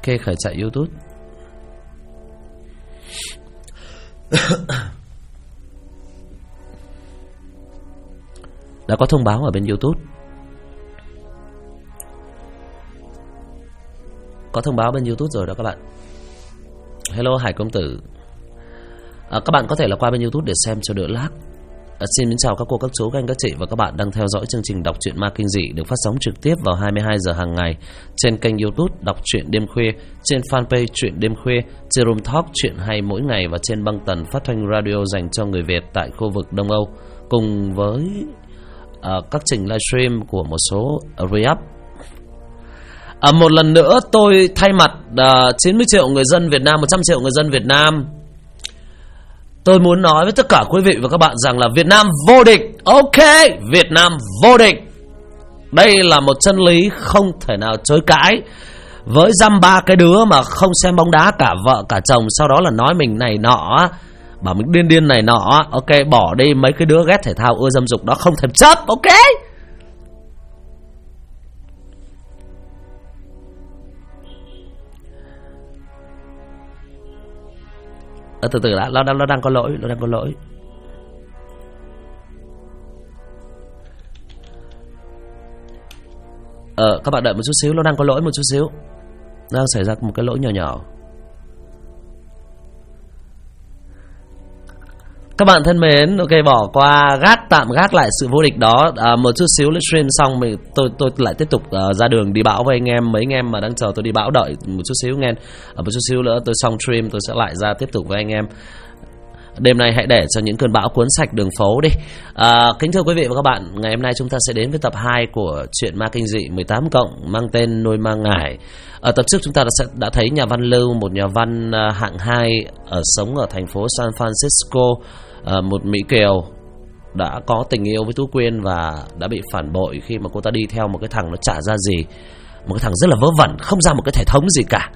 Ok, khởi chạy YouTube. Đã có thông báo ở bên YouTube. Có thông báo bên YouTube rồi đó các bạn. Hello Hải công tử. Các bạn có thể là qua bên YouTube để xem cho đỡ lag. Xin mến chào các cô, các chú, các anh, các chị và các bạn đang theo dõi chương trình Đọc truyện ma kinh dị được phát sóng trực tiếp vào 22 giờ hàng ngày trên kênh YouTube Đọc truyện đêm khuya, trên fanpage Truyện đêm khuya, trên Room Talk Truyện hay mỗi ngày và trên băng tần phát thanh radio dành cho người Việt tại khu vực Đông Âu, cùng với các trình livestream của một số re-up. Một lần nữa tôi thay mặt 90 triệu người dân Việt Nam, 100 triệu người dân Việt Nam, tôi muốn nói với tất cả quý vị và các bạn rằng là Việt Nam vô địch. Ok, Việt Nam vô địch. Đây là một chân lý không thể nào chối cãi. Với dăm ba cái đứa mà không xem bóng đá, cả vợ cả chồng, sau đó là nói mình này nọ, bảo mình điên này nọ. Ok, bỏ đi mấy cái đứa ghét thể thao ưa dâm dục đó, không thèm chấp. Ok, từ từ đã, nó đang có lỗi, nó đang có lỗi. Các bạn đợi một chút xíu, nó đang có lỗi một chút xíu, đang xảy ra một cái lỗi nhỏ nhỏ. Các bạn thân mến, ok, bỏ qua, tạm gác lại sự vô địch đó. Một chút xíu livestream xong tôi lại tiếp tục ra đường đi bão với anh em. Mấy anh em mà đang chờ tôi đi bão đợi một chút xíu nghe. Một chút xíu nữa tôi xong stream tôi sẽ lại ra tiếp tục với anh em. Đêm nay hãy để cho những cơn bão cuốn sạch đường phố đi. Kính thưa quý vị và các bạn, ngày hôm nay chúng ta sẽ đến với tập 2 của truyện ma kinh dị 18 cộng mang tên Nuôi Ma Ngải. Ở tập trước chúng ta đã thấy nhà văn Lưu, một nhà văn hạng 2 sống ở thành phố San Francisco, một Mỹ Kiều, đã có tình yêu với Tú Quyên và đã bị phản bội khi mà cô ta đi theo một cái thằng nó chả ra gì, một cái thằng rất là vớ vẩn, không ra một cái thể thống gì cả.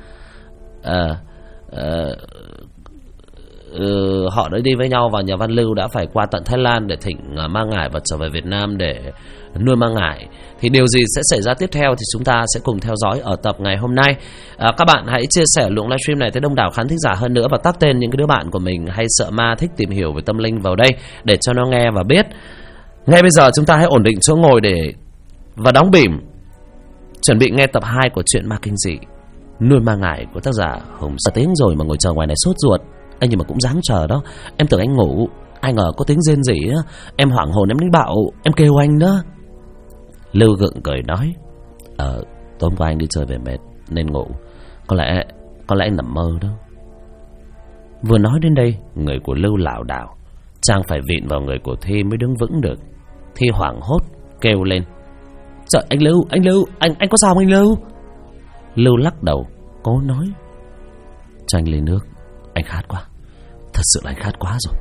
Họ đã đi với nhau và nhà văn Lưu đã phải qua tận Thái Lan để thỉnh Ma Ngải và trở về Việt Nam để nuôi Ma Ngải. Thì điều gì sẽ xảy ra tiếp theo thì chúng ta sẽ cùng theo dõi ở tập ngày hôm nay. Các bạn hãy chia sẻ luồng livestream này tới đông đảo khán thính giả hơn nữa và tag tên những cái đứa bạn của mình hay sợ ma, thích tìm hiểu về tâm linh vào đây để cho nó nghe và biết. Ngay bây giờ chúng ta hãy ổn định chỗ ngồi và đóng bỉm, chuẩn bị nghe tập 2 của truyện ma kinh dị Nuôi Ma Ngải của tác giả Hùng. Tiếng rồi mà ngồi chờ ngoài này sốt ruột. Anh nhưng mà cũng dáng chờ đó. Em tưởng anh ngủ, ai ngờ có tiếng rên rỉ á. Em hoảng hồn, em đánh bạo, em kêu anh đó. Lưu gượng cười nói: tối hôm qua anh đi chơi về mệt nên ngủ. Có lẽ anh nằm mơ đó. Vừa nói đến đây, người của Lưu lảo đảo, Trang phải vịn vào người của Thi mới đứng vững được. Thi hoảng hốt kêu lên: Trời, anh Lưu, anh có sao không anh Lưu? Lưu lắc đầu, cố nói: Cho anh ly nước, anh khát quá. Thật sự là anh khát quá rồi.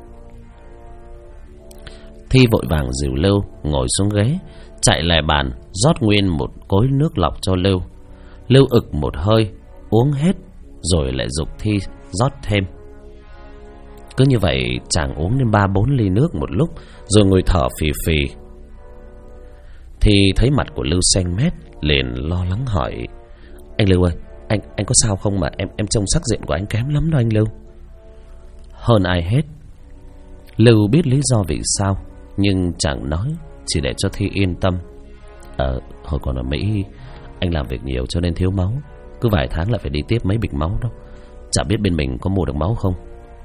Thi vội vàng dìu Lưu ngồi xuống ghế, chạy lại bàn rót nguyên một cối nước lọc cho Lưu. Lưu ực một hơi uống hết rồi lại giục Thi rót thêm. Cứ như vậy chàng uống đến 3-4 ly nước một lúc rồi ngồi thở phì phì. Thi thấy mặt của Lưu xanh mét liền lo lắng hỏi: Anh Lưu ơi, anh có sao không mà em trông sắc diện của anh kém lắm đó anh Lưu. Hơn ai hết, Lưu biết lý do vì sao, nhưng chẳng nói, chỉ để cho Thi yên tâm. Hồi còn ở Mỹ, anh làm việc nhiều cho nên thiếu máu, cứ vài tháng lại phải đi tiếp mấy bịch máu đó. Chả biết bên mình có mua được máu không.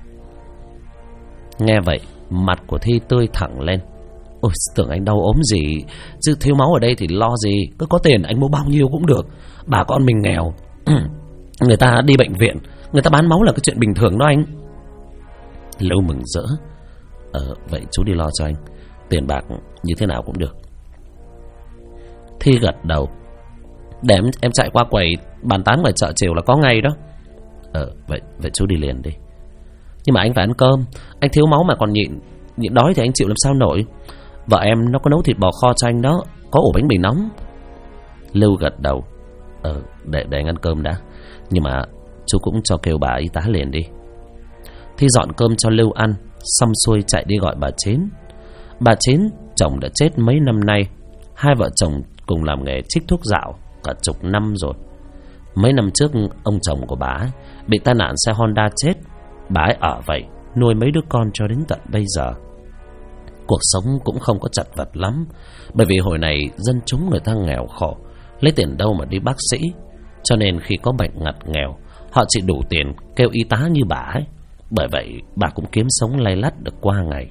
Nghe vậy, mặt của Thi tươi thẳng lên. Ôi, tưởng anh đau ốm gì, chứ thiếu máu ở đây thì lo gì. Cứ có tiền anh mua bao nhiêu cũng được. Bà con mình nghèo, người ta đi bệnh viện, người ta bán máu là cái chuyện bình thường đó anh. Lưu mừng rỡ: Vậy chú đi lo cho anh, tiền bạc như thế nào cũng được. Thi gật đầu: Để em chạy qua quầy bàn tán ngoài chợ chiều là có ngay đó. Vậy chú đi liền đi. Nhưng mà anh phải ăn cơm, anh thiếu máu mà còn nhịn đói thì anh chịu làm sao nổi. Vợ em nó có nấu thịt bò kho cho anh đó, có ổ bánh mì nóng. Lưu gật đầu: Để anh ăn cơm đã, nhưng mà chú cũng cho kêu bà y tá liền đi. Thi dọn cơm cho Lưu ăn, xong xuôi chạy đi gọi bà Chín. Bà Chín chồng đã chết mấy năm nay, hai vợ chồng cùng làm nghề trích thuốc dạo cả chục năm rồi. Mấy năm trước ông chồng của bà ấy bị tai nạn xe Honda chết. Bà ấy ở vậy nuôi mấy đứa con cho đến tận bây giờ. Cuộc sống cũng không có chật vật lắm, bởi vì hồi này dân chúng người ta nghèo khổ, lấy tiền đâu mà đi bác sĩ. Cho nên khi có bệnh ngặt nghèo, họ chỉ đủ tiền kêu y tá như bà ấy. Bởi vậy bà cũng kiếm sống lay lắt được qua ngày.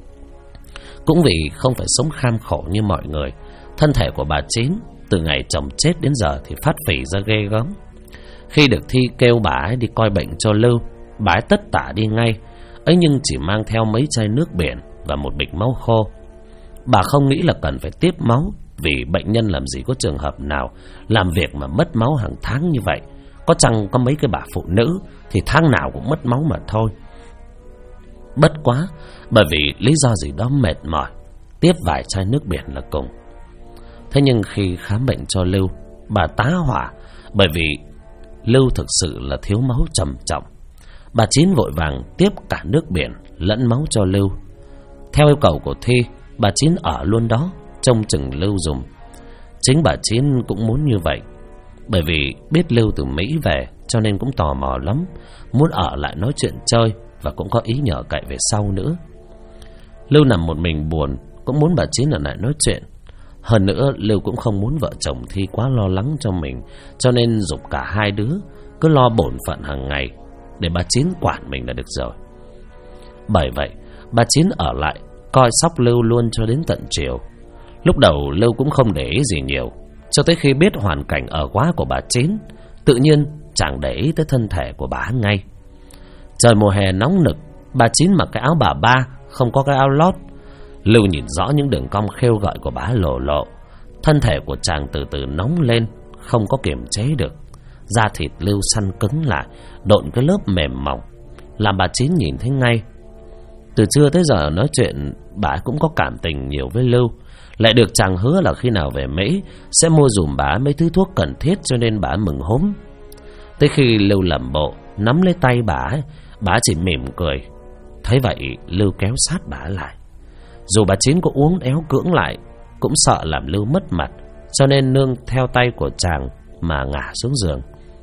Cũng vì không phải sống kham khổ như mọi người, thân thể của bà Chín từ ngày chồng chết đến giờ thì phát phì ra ghê gớm. Khi được Thi kêu bà ấy đi coi bệnh cho Lưu, bà ấy tất tả đi ngay, ấy nhưng chỉ mang theo mấy chai nước biển và một bịch máu khô. Bà không nghĩ là cần phải tiếp máu, vì bệnh nhân làm gì có trường hợp nào làm việc mà mất máu hàng tháng như vậy. Có chăng có mấy cái bà phụ nữ thì tháng nào cũng mất máu mà thôi. Bất quá, bởi vì lý do gì đó mệt mỏi, tiếp vài chai nước biển là cùng. Thế nhưng khi khám bệnh cho Lưu, bà tá hỏa, bởi vì Lưu thực sự là thiếu máu trầm trọng. Bà Chín vội vàng tiếp cả nước biển lẫn máu cho Lưu. Theo yêu cầu của Thi, bà Chín ở luôn đó trông chừng Lưu dùng. Chính bà Chín cũng muốn như vậy, bởi vì biết Lưu từ Mỹ về cho nên cũng tò mò lắm, muốn ở lại nói chuyện chơi và cũng có ý nhờ cậy về sau nữa. Lưu nằm một mình buồn, cũng muốn bà Chín ở lại nói chuyện. Hơn nữa Lưu cũng không muốn vợ chồng Thi quá lo lắng cho mình, cho nên giục cả hai đứa cứ lo bổn phận hàng ngày, để bà Chín quản mình là được rồi. Bởi vậy bà Chín ở lại coi sóc Lưu luôn cho đến tận chiều. Lúc đầu Lưu cũng không để ý gì nhiều, cho tới khi biết hoàn cảnh ở quá của bà Chín, tự nhiên chẳng để ý tới thân thể của bà ngay. Trời mùa hè nóng nực, bà Chín mặc cái áo bà ba, không có cái áo lót. Lưu nhìn rõ những đường cong khêu gợi của bà lộ lộ. Thân thể của chàng từ từ nóng lên, không có kiềm chế được. Da thịt Lưu săn cứng lại, độn cái lớp mềm mỏng, làm bà Chín nhìn thấy ngay. Từ trưa tới giờ nói chuyện, bà cũng có cảm tình nhiều với Lưu. Lại được chàng hứa là khi nào về Mỹ sẽ mua dùm bà mấy thứ thuốc cần thiết, cho nên bà mừng húm. Tới khi Lưu làm bộ nắm lấy tay bà chỉ mỉm cười. Thấy vậy Lưu kéo sát bà lại. Dù bà Chín có uống éo cưỡng lại, cũng sợ làm Lưu mất mặt, cho nên nương theo tay của chàng mà ngả xuống giường.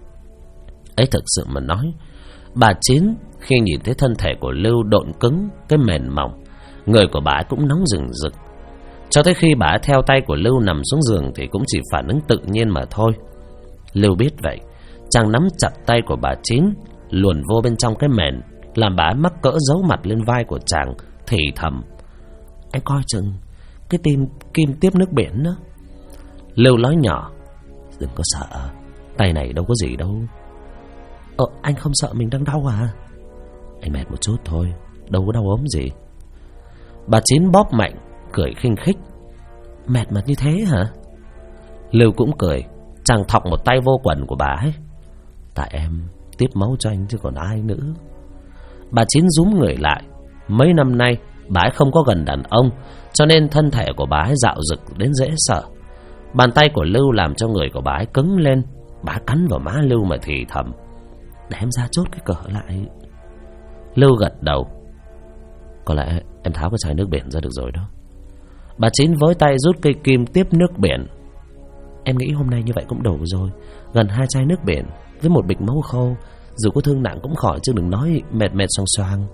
Ấy thực sự mà nói, bà Chín khi nhìn thấy thân thể của Lưu độn cứng, cái mền mỏng, người của bà cũng nóng rừng rực. Cho tới khi bà theo tay của Lưu nằm xuống giường thì cũng chỉ phản ứng tự nhiên mà thôi. Lưu biết vậy, chàng nắm chặt tay của bà Chín, luồn vô bên trong cái mền, làm bà mắc cỡ giấu mặt lên vai của chàng, thì thầm: "Anh coi chừng cái kim tiếp nước biển đó." Lưu nói nhỏ: "Đừng có sợ, tay này đâu có gì đâu." Anh không sợ mình đang đau à?" "Anh mệt một chút thôi, đâu có đau ốm gì." Bà Chín bóp mạnh, cười khinh khích: "Mệt mà như thế hả?" Lưu cũng cười, chàng thọc một tay vô quần của bà ấy: "Tại em tiếp máu cho anh chứ còn ai nữa." Bà Chín rúm người lại. Mấy năm nay bà ấy không có gần đàn ông, cho nên thân thể của bà ấy dạo dực đến dễ sợ. Bàn tay của Lưu làm cho người của bà ấy cứng lên. Bà cắn vào má Lưu mà thì thầm: "Để em ra chốt cái cửa lại." Lưu gật đầu: "Có lẽ em tháo cái chai nước biển ra được rồi đó." Bà Chín với tay rút cây kim tiếp nước biển: "Em nghĩ hôm nay như vậy cũng đủ rồi. Gần 2 chai nước biển với một bịch máu khô, dù có thương nặng cũng khỏi, chứ đừng nói mệt xoang xoang."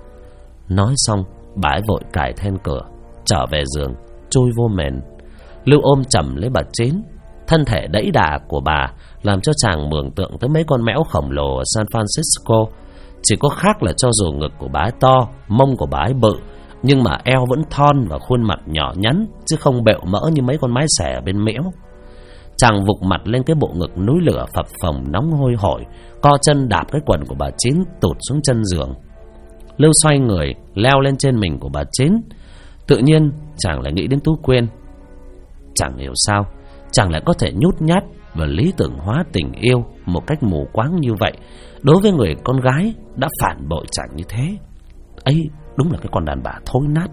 Nói xong bà ấy vội cài then cửa, trở về giường, chui vô mền. Lưu ôm chầm lấy bà Chín. Thân thể đẫy đà của bà làm cho chàng mường tượng tới mấy con mẽo khổng lồ ở San Francisco. Chỉ có khác là cho dù ngực của bà ấy to, mông của bà ấy bự, nhưng mà eo vẫn thon và khuôn mặt nhỏ nhắn, chứ không bệu mỡ như mấy con mái xẻ ở bên Mẽo. Chàng vụt mặt lên cái bộ ngực núi lửa phập phồng nóng hôi hổi, co chân đạp cái quần của bà Chín tụt xuống chân giường. Lưu xoay người leo lên trên mình của bà Chín. Tự nhiên chàng lại nghĩ đến Tú Quyên. Chẳng hiểu sao chàng lại có thể nhút nhát và lý tưởng hóa tình yêu một cách mù quáng như vậy đối với người con gái đã phản bội chàng như thế. Ấy đúng là cái con đàn bà thối nát.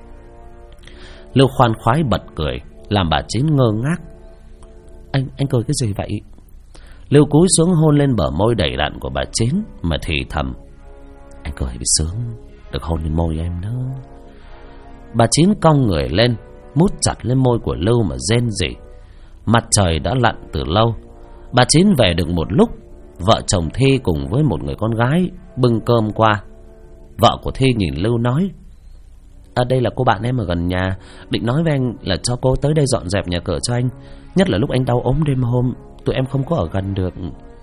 Lưu khoan khoái bật cười, làm bà Chín ngơ ngác. Anh cười cái gì vậy?" Lưu cúi xuống hôn lên bờ môi đầy đặn của bà Chín mà thì thầm: "Anh cười vì sướng, được hôn lên môi em đó." Bà Chín cong người lên, mút chặt lên môi của Lưu mà rên rỉ. Mặt trời đã lặn từ lâu. Bà Chín về được một lúc, vợ chồng Thi cùng với một người con gái bưng cơm qua. Vợ của Thi nhìn Lưu nói: đây là cô bạn em ở gần nhà, định nói với anh là cho cô tới đây dọn dẹp nhà cửa cho anh, nhất là lúc anh đau ốm đêm hôm, tụi em không có ở gần được.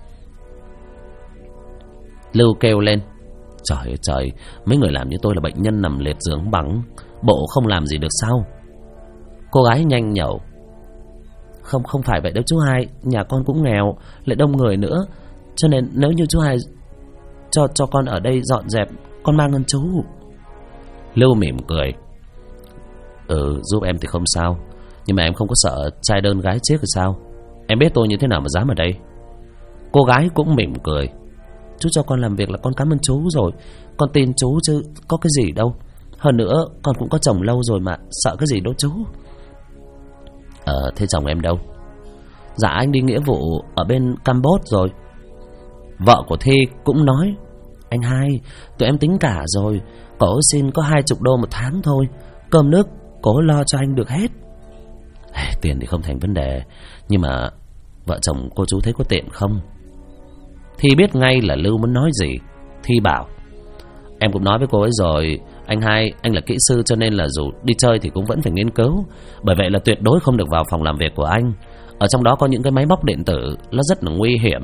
Lưu kêu lên: Trời ơi trời, mấy người làm như tôi là bệnh nhân nằm liệt giường bằng, bộ không làm gì được sao? Cô gái nhanh nhẩu: Không phải vậy đâu chú hai, nhà con cũng nghèo, lại đông người nữa, cho nên nếu như chú hai cho con ở đây dọn dẹp, con mang ơn chú. Lưu mỉm cười: giúp em thì không sao, nhưng mà em không có sợ trai đơn gái chết rồi sao? Em biết tôi như thế nào mà dám ở đây. Cô gái cũng mỉm cười: Chú cho con làm việc là con cảm ơn chú rồi, con tin chú chứ có cái gì đâu. Hơn nữa con cũng có chồng lâu rồi mà, sợ cái gì đâu chú. Thế chồng em đâu? Dạ anh đi nghĩa vụ ở bên Campuchia rồi. Vợ của Thi cũng nói: Anh hai, tụi em tính cả rồi, cổ xin có 20 đô một tháng thôi, cơm nước cổ lo cho anh được hết. Tiền thì không thành vấn đề, nhưng mà vợ chồng cô chú thấy có tiện không? Thi biết ngay là Lưu muốn nói gì. Thi bảo: Em cũng nói với cô ấy rồi, anh hai, anh là kỹ sư cho nên là dù đi chơi thì cũng vẫn phải nghiên cứu, bởi vậy là tuyệt đối không được vào phòng làm việc của anh. Ở trong đó có những cái máy móc điện tử, nó rất là nguy hiểm.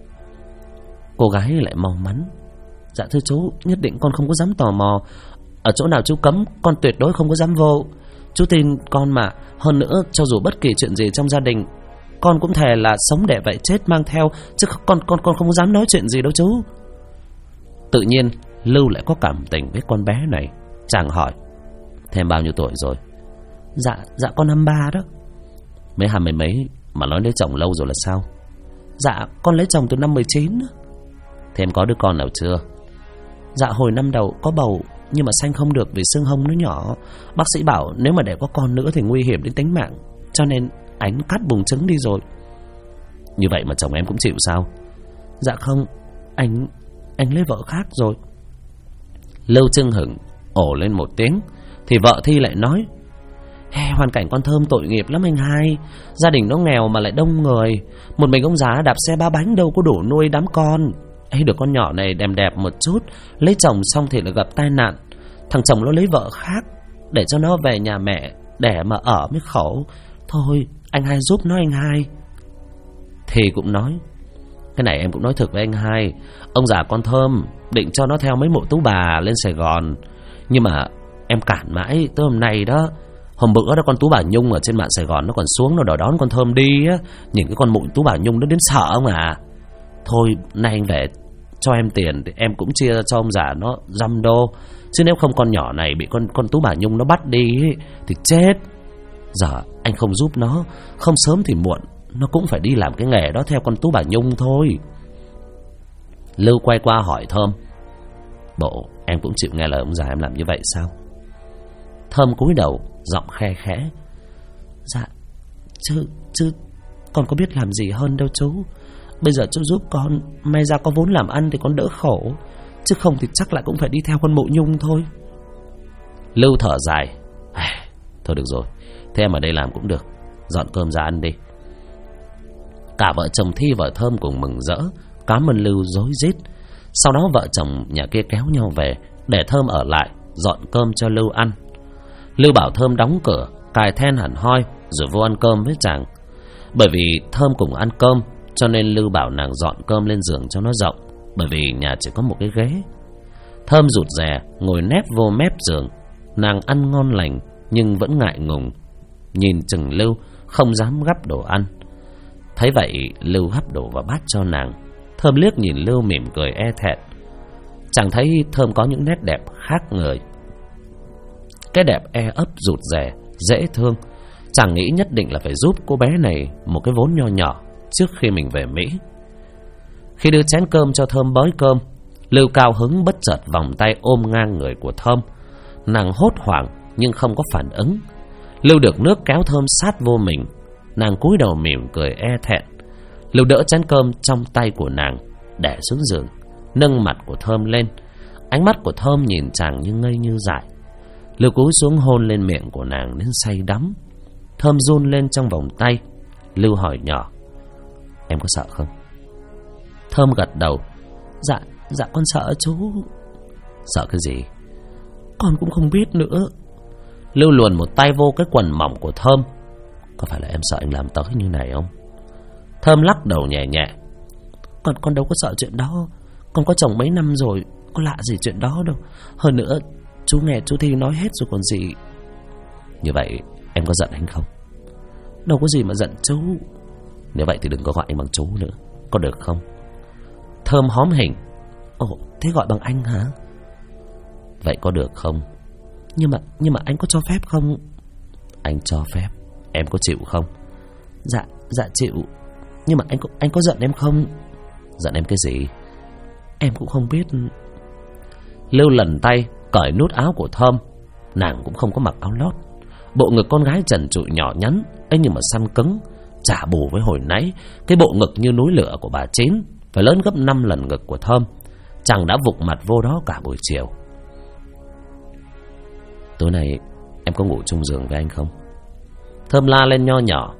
Cô gái lại mau mắn: Dạ thưa chú, nhất định con không có dám tò mò, ở chỗ nào chú cấm con tuyệt đối không có dám vô. Chú tin con mà, hơn nữa cho dù bất kỳ chuyện gì trong gia đình, con cũng thề là sống để vậy chết mang theo, chứ con không có dám nói chuyện gì đâu chú. Tự nhiên Lưu lại có cảm tình với con bé này. Chàng hỏi: Thêm bao nhiêu tuổi rồi? Dạ con 23 đó. Mấy 20 mấy mà nói lấy chồng lâu rồi là sao? Dạ con lấy chồng từ năm 19. Thêm có đứa con nào chưa? Dạ hồi năm đầu có bầu, nhưng mà sanh không được vì xương hông nó nhỏ. Bác sĩ bảo nếu mà để có con nữa thì nguy hiểm đến tính mạng, cho nên ảnh cắt buồng trứng đi rồi. Như vậy mà chồng em cũng chịu sao? Dạ không, anh lấy vợ khác rồi. Lưu Trưng Hửng ồ lên một tiếng, thì vợ Thi lại nói: Hoàn cảnh con Thơm tội nghiệp lắm anh hai, gia đình nó nghèo mà lại đông người, một mình ông già đạp xe 3 bánh đâu có đủ nuôi đám con. Được con nhỏ này đẹp một chút, lấy chồng xong thì lại gặp tai nạn, thằng chồng nó lấy vợ khác để cho nó về nhà mẹ đẻ mà ở mới khổ. Thôi anh hai giúp nó anh hai. Thì cũng nói: Cái này em cũng nói thực với anh hai, ông già con Thơm định cho nó theo mấy mộ tú bà lên Sài Gòn, nhưng mà em cản mãi tới hôm nay đó. Hôm bữa đó con tú bà Nhung ở trên mạng Sài Gòn nó còn xuống nó đòi đón con Thơm đi á, nhìn cái con mụ tú bà Nhung nó đến sợ không à. Thôi nay anh về cho em tiền thì em cũng chia cho ông già nó 100 đô, chứ nếu không con nhỏ này bị con tú bà Nhung nó bắt đi ấy, thì chết. Giờ anh không giúp nó, không sớm thì muộn nó cũng phải đi làm cái nghề đó theo con tú bà Nhung thôi. Lưu quay qua hỏi Thơm: Bộ em cũng chịu nghe lời ông già em làm như vậy sao? Thơm cúi đầu giọng khe khẽ: Dạ chứ con có biết làm gì hơn đâu chú. Bây giờ chú giúp con, may ra có vốn làm ăn thì con đỡ khổ, chứ không thì chắc lại cũng phải đi theo con mụ Nhung thôi. Lưu thở dài: Thôi được rồi, thế em ở đây làm cũng được, dọn cơm ra ăn đi. Cả vợ chồng Thi và Thơm cùng mừng rỡ cảm ơn Lưu rối rít. Sau đó vợ chồng nhà kia kéo nhau về để Thơm ở lại dọn cơm cho Lưu ăn. Lưu bảo Thơm đóng cửa, cài then hẳn hoi rồi vô ăn cơm với chàng. Bởi vì Thơm cùng ăn cơm cho nên Lưu bảo nàng dọn cơm lên giường cho nó rộng, bởi vì nhà chỉ có một cái ghế. Thơm rụt rè ngồi nép vô mép giường. Nàng ăn ngon lành nhưng vẫn ngại ngùng, nhìn chừng Lưu không dám gắp đồ ăn. Thấy vậy Lưu hấp đồ vào bát cho nàng. Thơm liếc nhìn Lưu mỉm cười e thẹn. Chàng thấy Thơm có những nét đẹp khác người, cái đẹp e ấp rụt rè dễ thương. Chàng nghĩ nhất định là phải giúp cô bé này một cái vốn nho nhỏ trước khi mình về Mỹ. Khi đưa chén cơm cho Thơm bới cơm, Lưu cao hứng bất chợt vòng tay ôm ngang người của Thơm. Nàng hốt hoảng nhưng không có phản ứng. Lưu được nước kéo Thơm sát vô mình. Nàng cúi đầu mỉm cười e thẹn. Lưu đỡ chén cơm trong tay của nàng để xuống giường, nâng mặt của Thơm lên. Ánh mắt của Thơm nhìn chàng như ngây như dại. Lưu cúi xuống hôn lên miệng của nàng đến say đắm. Thơm run lên trong vòng tay. Lưu hỏi nhỏ: Em có sợ không? Thơm gật đầu. Dạ con sợ chú. Sợ cái gì? Con cũng không biết nữa. Lưu luồn một tay vô cái quần mỏng của Thơm. Có phải là em sợ anh làm tới như này không? Thơm lắc đầu nhẹ nhẹ. Con đâu có sợ chuyện đó. Con có chồng mấy năm rồi, có lạ gì chuyện đó đâu. Hơn nữa chú nghe chú Thi nói hết rồi còn gì. Như vậy em có giận anh không? Đâu có gì mà giận chú. Nếu vậy thì đừng có gọi anh bằng chú nữa, có được không? Thơm hóm hình. Ồ, thế gọi bằng anh hả? Vậy có được không? Nhưng mà anh có cho phép không? Anh cho phép. Em có chịu không? Dạ chịu. Nhưng mà anh có giận em không? Giận em cái gì? Em cũng không biết. Lưu lần tay cởi nút áo của Thơm. Nàng cũng không có mặc áo lót. Bộ ngực con gái trần trụi nhỏ nhắn ấy nhưng mà săn cứng, trả bù với hồi nãy cái bộ ngực như núi lửa của bà Chín phải lớn gấp 5 lần ngực của Thơm. Chàng đã vụng mặt vô đó cả buổi chiều. Tối nay em có ngủ chung giường với anh không? Thơm la lên nho nhỏ.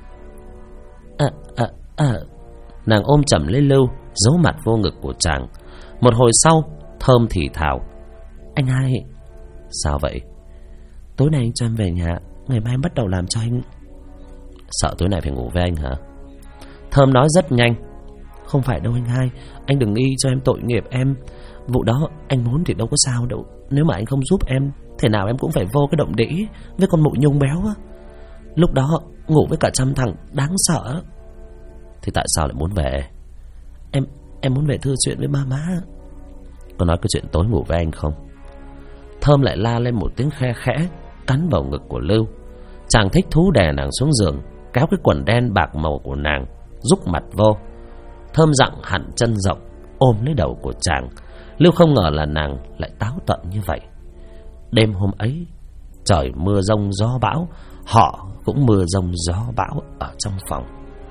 Nàng ôm chầm lấy Lưu, giấu mặt vô ngực của chàng. Một hồi sau Thơm thì thào. Anh hai. Sao vậy? Tối nay anh cho em về nhà, ngày mai em bắt đầu làm cho anh. Sợ tối nay phải ngủ với anh hả? Thơm nói rất nhanh. Không phải đâu anh hai, anh đừng nghi cho em tội nghiệp em. Vụ đó anh muốn thì đâu có sao đâu. Nếu mà anh không giúp em, thế nào em cũng phải vô cái động đĩ với con mụ nhung béo á. Lúc đó ngủ với cả trăm thằng đáng sợ. Thì tại sao lại muốn về? Em muốn về thưa chuyện với ba má. Có nói cái chuyện tối ngủ với anh không? Thơm lại la lên một tiếng khe khẽ, cắn vào ngực của Lưu. Chàng thích thú đè nàng xuống giường, kéo cái quần đen bạc màu của nàng, rúc mặt vô. Thơm dặn hẳn chân rộng, ôm lấy đầu của chàng. Lưu không ngờ là nàng lại táo tận như vậy. Đêm hôm ấy, trời mưa rông gió bão, họ cũng mưa rông gió bão ở trong phòng.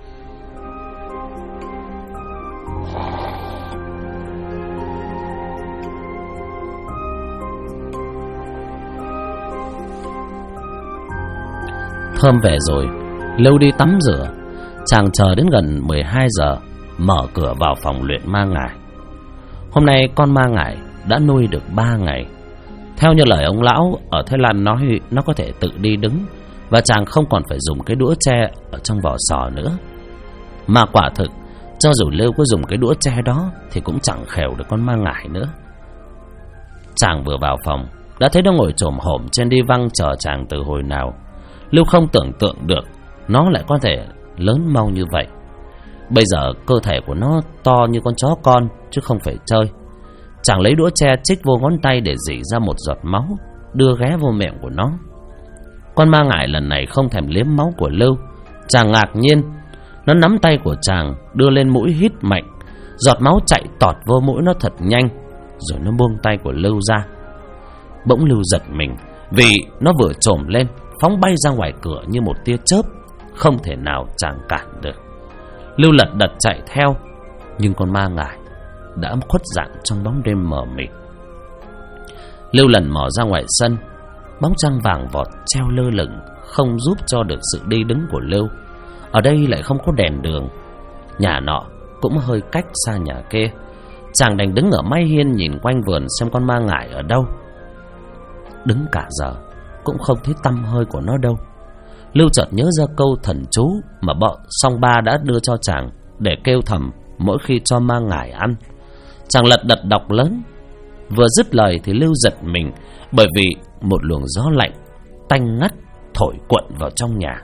Thơm về rồi, Lưu đi tắm rửa. Chàng chờ đến gần 12 giờ, mở cửa vào phòng luyện ma ngải. Hôm nay con ma ngải đã nuôi được 3 ngày. Theo như lời ông lão ở Thái Lan nói, nó có thể tự đi đứng, và chàng không còn phải dùng cái đũa tre ở trong vỏ sò nữa. Mà quả thực, cho dù Lưu có dùng cái đũa tre đó thì cũng chẳng khều được con ma ngải nữa. Chàng vừa vào phòng đã thấy nó ngồi chồm hổm trên đi văng chờ chàng từ hồi nào. Lưu không tưởng tượng được nó lại có thể lớn mau như vậy. Bây giờ cơ thể của nó to như con chó con chứ không phải chơi. Chàng lấy đũa tre chích vô ngón tay để rỉ ra một giọt máu, đưa ghé vô miệng của nó. Con ma ngải lần này không thèm liếm máu của Lưu. Chàng ngạc nhiên, nó nắm tay của chàng đưa lên mũi hít mạnh. Giọt máu chạy tọt vô mũi nó thật nhanh, rồi nó buông tay của Lưu ra. Bỗng Lưu giật mình, vì nó vừa chồm lên phóng bay ra ngoài cửa như một tia chớp, không thể nào chàng cản được. Lưu lật đật chạy theo, nhưng con ma ngải đã khuất dạng trong bóng đêm mờ mịt. Lưu lần mò ra ngoài sân. Bóng trăng vàng vọt treo lơ lửng, không giúp cho được sự đi đứng của Lưu. Ở đây lại không có đèn đường, nhà nọ cũng hơi cách xa nhà kia. Chàng đành đứng ở mái hiên nhìn quanh vườn xem con ma ngải ở đâu. Đứng cả giờ cũng không thấy tăm hơi của nó đâu. Lưu chợt nhớ ra câu thần chú mà bọn song ba đã đưa cho chàng để kêu thầm mỗi khi cho ma ngải ăn. Chàng lật đật đọc lớn. Vừa dứt lời thì Lưu giật mình, bởi vì một luồng gió lạnh tanh ngắt thổi cuộn vào trong nhà.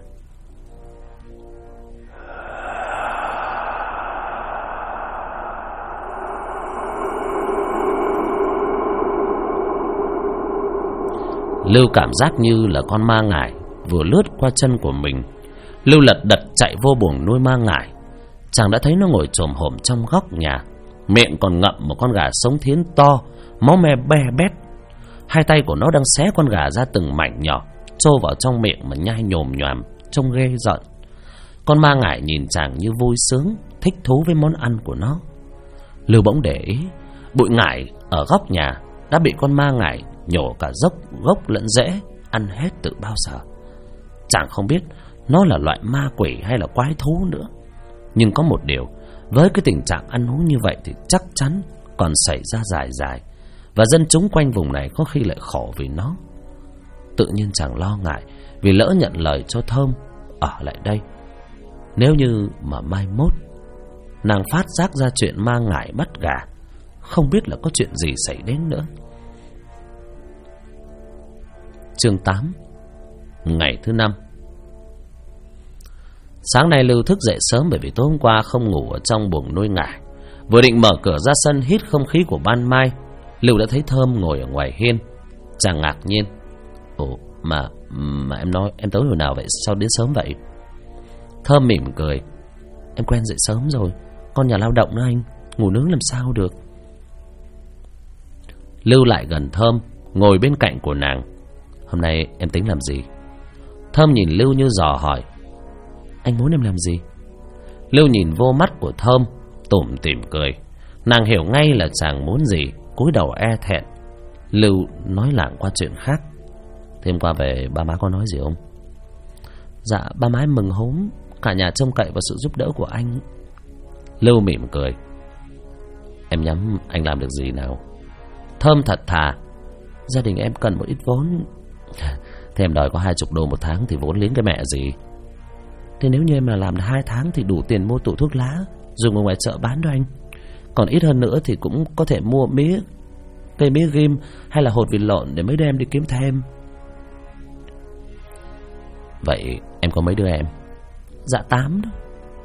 Lưu cảm giác như là con ma ngải vừa lướt qua chân của mình. Lưu lật đật chạy vô buồng nuôi ma ngải. Chàng đã thấy nó ngồi chồm hổm trong góc nhà, miệng còn ngậm một con gà sống thiến to, máu me be bét. Hai tay của nó đang xé con gà ra từng mảnh nhỏ, trô vào trong miệng mà nhai nhồm nhoàm, trông ghê rợn. Con ma ngải nhìn chàng như vui sướng, thích thú với món ăn của nó. Lưu bỗng để ý, bụi ngải ở góc nhà đã bị con ma ngải nhổ cả gốc lẫn rễ, ăn hết từ bao giờ. Chàng không biết nó là loại ma quỷ hay là quái thú nữa. Nhưng có một điều, với cái tình trạng ăn uống như vậy thì chắc chắn còn xảy ra dài dài, và dân chúng quanh vùng này có khi lại khổ vì nó. Tự nhiên chàng lo ngại vì lỡ nhận lời cho Thơm ở lại đây, nếu như mà mai mốt nàng phát giác ra chuyện ma ngải bắt gà, không biết là có chuyện gì xảy đến nữa. Chương 8. Ngày thứ 5. Sáng nay Lưu thức dậy sớm bởi vì tối hôm qua không ngủ ở trong buồng nuôi ngải. Vừa định mở cửa ra sân hít không khí của ban mai, Lưu đã thấy Thơm ngồi ở ngoài hiên. Chàng ngạc nhiên: Ồ, mà em nói em tới hồi nào vậy, sao đến sớm vậy? Thơm mỉm cười: Em quen dậy sớm rồi, con nhà lao động đó anh, ngủ nướng làm sao được. Lưu lại gần Thơm, ngồi bên cạnh của nàng. Hôm nay em tính làm gì? Thơm nhìn Lưu như dò hỏi: Anh muốn em làm gì? Lưu nhìn vô mắt của Thơm, tủm tỉm cười. Nàng hiểu ngay là chàng muốn gì, cúi đầu e thẹn. Lưu nói lảng qua chuyện khác: Thế hôm qua về ba má có nói gì không? Dạ ba má em mừng húm, cả nhà trông cậy vào sự giúp đỡ của anh. Lưu mỉm cười: Em nhắm anh làm được gì nào? Thơm thật thà: Gia đình em cần một ít vốn. Thế em đòi có 20 đô một tháng thì vốn liếng cái mẹ gì? Thế nếu như em là làm 2 tháng thì đủ tiền mua tủ thuốc lá dùng ở ngoài chợ bán đó anh. Còn ít hơn nữa thì cũng có thể mua cây mía ghim hay là hột vịt lộn để mấy đứa em đi kiếm thêm. Vậy em có mấy đứa em? Dạ 8 đó.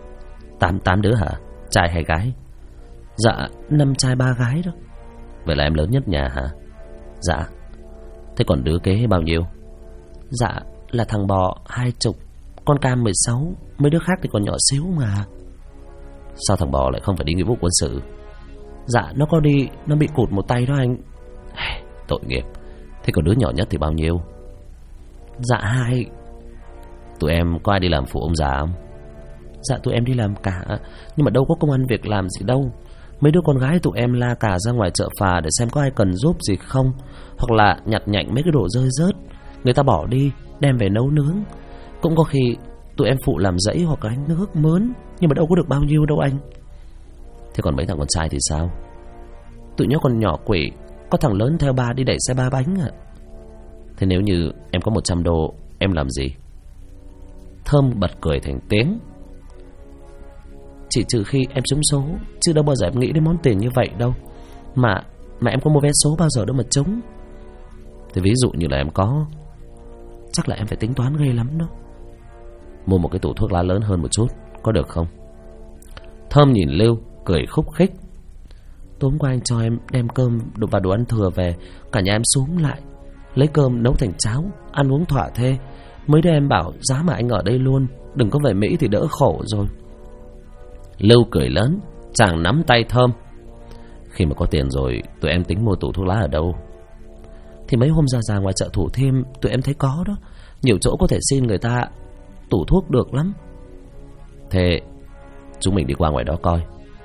8 đứa hả? Trai hay gái? Dạ 5 trai 3 gái đó. Vậy là em lớn nhất nhà hả? Dạ. Thế còn đứa kế bao nhiêu? Dạ là thằng bò 20, con Cam 16, mấy đứa khác thì còn nhỏ xíu mà. Sao thằng bò lại không phải đi nghĩa vụ quân sự? Dạ nó có đi, nó bị cụt một tay đó anh. Tội nghiệp. Thế còn đứa nhỏ nhất thì bao nhiêu? Dạ 2. Tụi em có ai đi làm phụ ông già không? Dạ tụi em đi làm cả, nhưng mà đâu có công ăn việc làm gì đâu. Mấy đứa con gái tụi em la cả ra ngoài chợ phà để xem có ai cần giúp gì không, hoặc là nhặt nhạnh mấy cái đồ rơi rớt người ta bỏ đi đem về nấu nướng. Cũng có khi tụi em phụ làm dãy hoặc gánh nước mướn, nhưng mà đâu có được bao nhiêu đâu anh. Thế còn mấy thằng con trai thì sao? Tụi nó còn nhỏ quỷ, có thằng lớn theo ba đi đẩy xe 3 bánh ạ. Thế nếu như em có 100 đô, em làm gì? Thơm bật cười thành tiếng: Chỉ trừ khi em trúng số, chứ đâu bao giờ em nghĩ đến món tiền như vậy đâu. Mà em có mua vé số bao giờ đâu mà trúng. Thì ví dụ như là em có, chắc là em phải tính toán ghê lắm đó. Mua một cái tủ thuốc lá lớn hơn một chút, có được không? Thơm nhìn Lưu, cười khúc khích: Tối hôm qua anh cho em đem cơm và đồ ăn thừa về, cả nhà em xuống lại lấy cơm nấu thành cháo, ăn uống thỏa thê. Mới đây em bảo giá mà anh ở đây luôn, đừng có về Mỹ thì đỡ khổ rồi. Lưu cười lớn, chàng nắm tay Thơm: Khi mà có tiền rồi, tụi em tính mua tủ thuốc lá ở đâu? Thì mấy hôm ra ngoài chợ Thủ Thiêm, tụi em thấy có đó. Nhiều chỗ có thể xin người ta tủ thuốc được lắm. Thế chúng mình đi qua ngoài đó coi.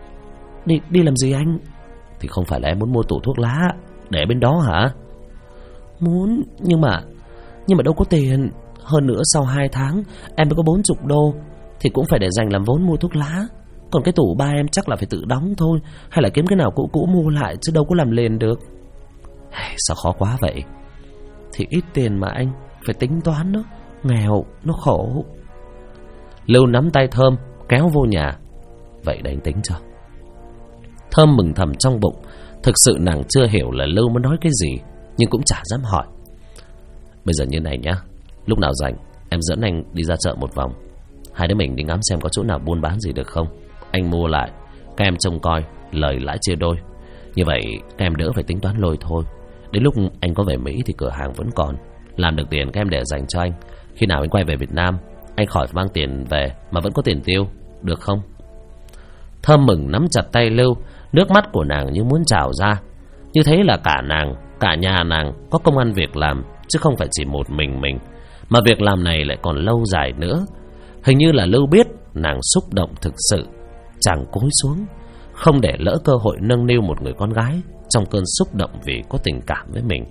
Đi làm gì anh? Thì không phải là em muốn mua tủ thuốc lá để bên đó hả? Muốn, nhưng mà đâu có tiền. Hơn nữa sau 2 tháng em mới có 40 đô, thì cũng phải để dành làm vốn mua thuốc lá. Còn cái tủ ba em chắc là phải tự đóng thôi, hay là kiếm cái nào cũ mua lại, chứ đâu có làm liền được. Sao khó quá vậy? Thì ít tiền mà anh, phải tính toán đó. Nghèo, nó khổ. Lưu nắm tay Thơm, kéo vô nhà: Vậy để anh tính cho. Thơm mừng thầm trong bụng. Thực sự nàng chưa hiểu là Lưu muốn nói cái gì, nhưng cũng chả dám hỏi. Bây giờ như này nhá, lúc nào rảnh em dẫn anh đi ra chợ một vòng. 2 đứa mình đi ngắm xem có chỗ nào buôn bán gì được không. Anh mua lại, các em trông coi, lời lãi chia đôi. Như vậy các em đỡ phải tính toán lôi thôi. Đến lúc anh có về Mỹ thì cửa hàng vẫn còn. Làm được tiền các em để dành cho anh. Khi nào anh quay về Việt Nam, anh khỏi phải mang tiền về mà vẫn có tiền tiêu, được không? Thơm mừng nắm chặt tay Lưu, nước mắt của nàng như muốn trào ra. Như thế là cả nàng, cả nhà nàng có công ăn việc làm, chứ không phải chỉ một mình. Mà việc làm này lại còn lâu dài nữa. Hình như là Lưu biết nàng xúc động thực sự. Chàng cúi xuống, không để lỡ cơ hội nâng niu một người con gái trong cơn xúc động vì có tình cảm với mình.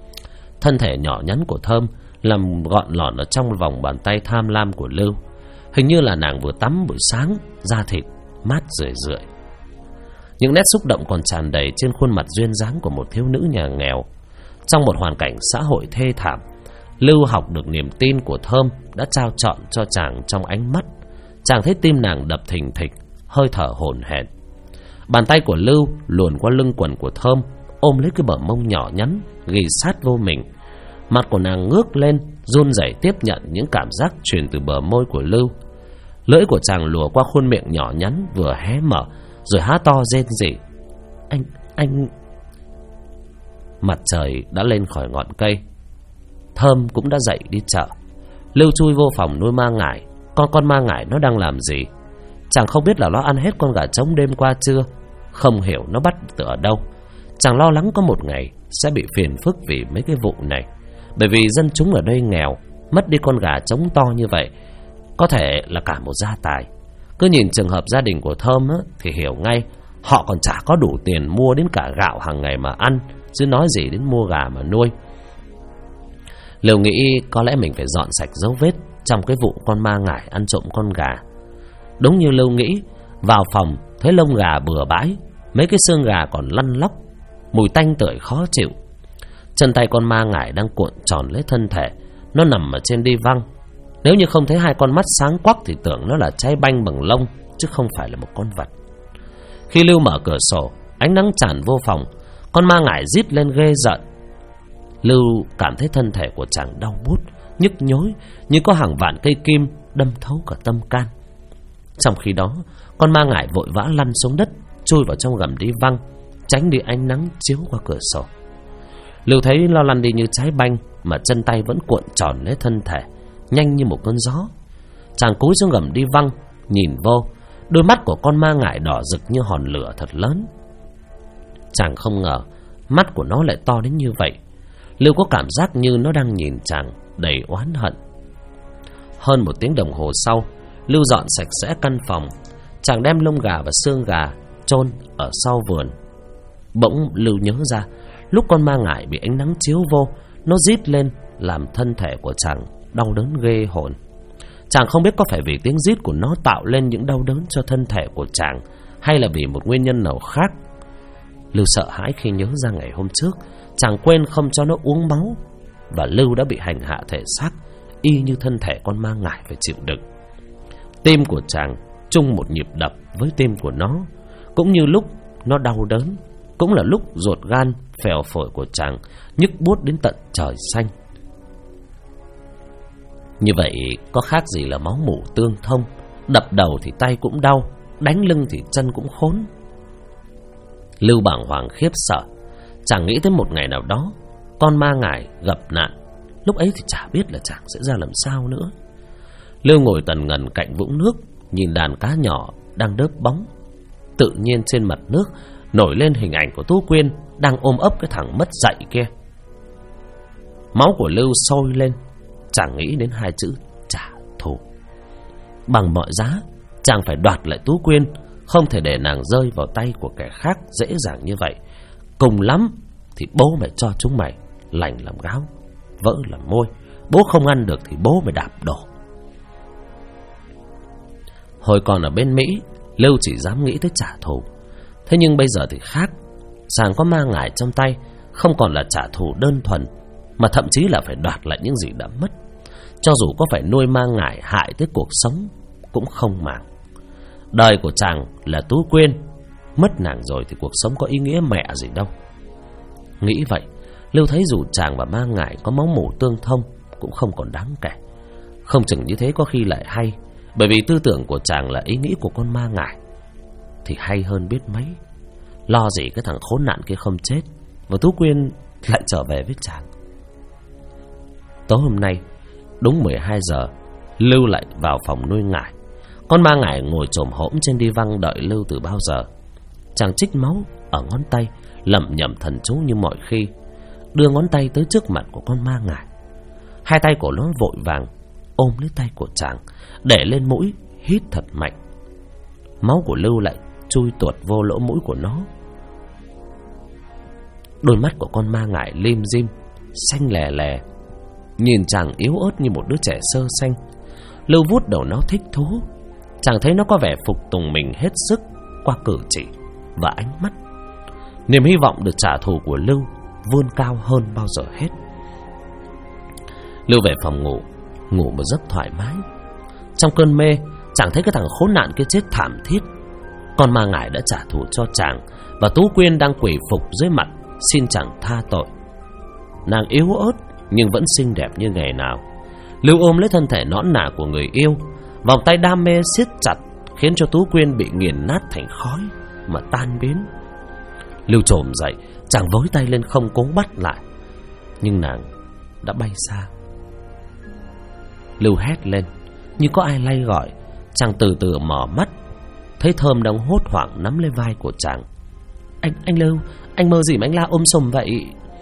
Thân thể nhỏ nhắn của Thơm nằm gọn lỏn ở trong vòng bàn tay tham lam của Lưu. Hình như là nàng vừa tắm buổi sáng, da thịt mát rượi rượi. Những nét xúc động còn tràn đầy trên khuôn mặt duyên dáng của một thiếu nữ nhà nghèo. Trong một hoàn cảnh xã hội thê thảm, Lưu học được niềm tin của Thơm đã trao trọn cho chàng trong ánh mắt. Chàng thấy tim nàng đập thình thịch, hơi thở hổn hển. Bàn tay của Lưu luồn qua lưng quần của Thơm, ôm lấy cái bờ mông nhỏ nhắn ghì sát vô mình. Mặt của nàng ngước lên, run rẩy tiếp nhận những cảm giác truyền từ bờ môi của Lưu. Lưỡi của chàng lùa qua khuôn miệng nhỏ nhắn vừa hé mở, rồi há to rên rỉ. Anh... Mặt trời đã lên khỏi ngọn cây. Thơm cũng đã dậy đi chợ. Lưu chui vô phòng nuôi ma ngải. Con ma ngải nó đang làm gì? Chàng không biết là nó ăn hết con gà trống đêm qua chưa, không hiểu nó bắt từ ở đâu. Chàng lo lắng có một ngày sẽ bị phiền phức vì mấy cái vụ này. Bởi vì dân chúng ở đây nghèo, mất đi con gà trống to như vậy có thể là cả một gia tài. Cứ nhìn trường hợp gia đình của Thơm á, thì hiểu ngay họ còn chả có đủ tiền mua đến cả gạo hàng ngày mà ăn, chứ nói gì đến mua gà mà nuôi. Lưu nghĩ có lẽ mình phải dọn sạch dấu vết trong cái vụ con ma ngải ăn trộm con gà. Đúng như Lưu nghĩ, vào phòng thấy lông gà bừa bãi, mấy cái xương gà còn lăn lóc, mùi tanh tưởi khó chịu. Chân tay con ma ngải đang cuộn tròn lấy thân thể, nó nằm ở trên đi văng. Nếu như không thấy hai con mắt sáng quắc thì tưởng nó là trái banh bằng lông, chứ không phải là một con vật. Khi Lưu mở cửa sổ, ánh nắng tràn vô phòng, con ma ngải rít lên ghê giận. Lưu cảm thấy thân thể của chàng đau buốt, nhức nhối, như có hàng vạn cây kim đâm thấu cả tâm can. Trong khi đó, con ma ngải vội vã lăn xuống đất, chui vào trong gầm đi văng, tránh đi ánh nắng chiếu qua cửa sổ. Lưu thấy lo lăn đi như trái banh, mà chân tay vẫn cuộn tròn lấy thân thể, nhanh như một cơn gió. Chàng cúi xuống gầm đi văng, nhìn vô, đôi mắt của con ma ngải đỏ rực như hòn lửa thật lớn. Chàng không ngờ mắt của nó lại to đến như vậy. Lưu có cảm giác như nó đang nhìn chàng đầy oán hận. Hơn một tiếng đồng hồ sau, Lưu dọn sạch sẽ căn phòng. Chàng đem lông gà và xương gà chôn ở sau vườn. Bỗng Lưu nhớ ra, lúc con ma ngải bị ánh nắng chiếu vô, nó rít lên làm thân thể của chàng đau đớn ghê hồn. Chàng không biết có phải vì tiếng rít của nó tạo lên những đau đớn cho thân thể của chàng, hay là vì một nguyên nhân nào khác. Lưu sợ hãi khi nhớ ra ngày hôm trước chàng quên không cho nó uống máu, và Lưu đã bị hành hạ thể xác, y như thân thể con ma ngải phải chịu đựng. Tim của chàng chung một nhịp đập với tim của nó. Cũng như lúc nó đau đớn, cũng là lúc ruột gan phèo phổi của chàng nhức buốt đến tận trời xanh. Như vậy có khác gì là máu mủ tương thông. Đập đầu thì tay cũng đau, đánh lưng thì chân cũng khốn. Lưu bàng hoàng khiếp sợ. Chàng nghĩ tới một ngày nào đó con ma ngải gặp nạn, lúc ấy thì chả biết là chàng sẽ ra làm sao nữa. Lưu ngồi tần ngần cạnh vũng nước, nhìn đàn cá nhỏ đang đớp bóng. Tự nhiên trên mặt nước nổi lên hình ảnh của Tú Quyên đang ôm ấp cái thằng mất dạy kia. Máu của Lưu sôi lên. Chàng nghĩ đến hai chữ trả thù. Bằng mọi giá chàng phải đoạt lại Tú Quyên, không thể để nàng rơi vào tay của kẻ khác dễ dàng như vậy. Cùng lắm thì bố mày cho chúng mày lành làm gáo, vỡ làm môi. Bố không ăn được thì bố mày đạp đổ. Hồi còn ở bên Mỹ, Lưu chỉ dám nghĩ tới trả thù. Thế nhưng bây giờ thì khác. Chàng có ma ngải trong tay, không còn là trả thù đơn thuần, mà thậm chí là phải đoạt lại những gì đã mất. Cho dù có phải nuôi ma ngải hại tới cuộc sống cũng không màng. Đời của chàng là Tú Quyên, mất nàng rồi thì cuộc sống có ý nghĩa mẹ gì đâu. Nghĩ vậy, Lưu thấy dù chàng và ma ngải có máu mủ tương thông cũng không còn đáng kể. Không chừng như thế có khi lại hay, bởi vì tư tưởng của chàng là ý nghĩ của con ma ngải, thì hay hơn biết mấy. Lo gì cái thằng khốn nạn kia không chết, và Tú Quyên lại trở về với chàng. Tối hôm nay đúng 12 giờ, Lưu lại vào phòng nuôi ngải. Con ma ngải ngồi chồm hổm trên đi văng đợi Lưu từ bao giờ. Chàng chích máu ở ngón tay, lẩm nhẩm thần chú như mọi khi, đưa ngón tay tới trước mặt của con ma ngải. Hai tay của nó vội vàng ôm lấy tay của chàng, để lên mũi hít thật mạnh. Máu của Lưu lại chui tuột vô lỗ mũi của nó. Đôi mắt của con ma ngải lim dim, xanh lè lè, nhìn chàng yếu ớt như một đứa trẻ sơ sanh. Lưu vuốt đầu nó thích thú. Chàng thấy nó có vẻ phục tùng mình hết sức qua cử chỉ và ánh mắt. Niềm hy vọng được trả thù của Lưu vươn cao hơn bao giờ hết. Lưu về phòng ngủ, ngủ một giấc thoải mái. Trong cơn mê, chàng thấy cái thằng khốn nạn kia chết thảm thiết. Con ma ngải đã trả thù cho chàng, và Tú Quyên đang quỳ phục dưới mặt xin chàng tha tội. Nàng yếu ớt nhưng vẫn xinh đẹp như ngày nào. Lưu ôm lấy thân thể nõn nà của người yêu, vòng tay đam mê siết chặt khiến cho Tú Quyên bị nghiền nát thành khói mà tan biến. Lưu trồm dậy, chàng với tay lên không cố bắt lại, nhưng nàng đã bay xa. Lưu hét lên như có ai lay gọi. Chàng từ từ mở mắt, thấy Thơm đang hốt hoảng nắm lấy vai của chàng. Anh Lưu, anh mơ gì mà anh la sùm vậy?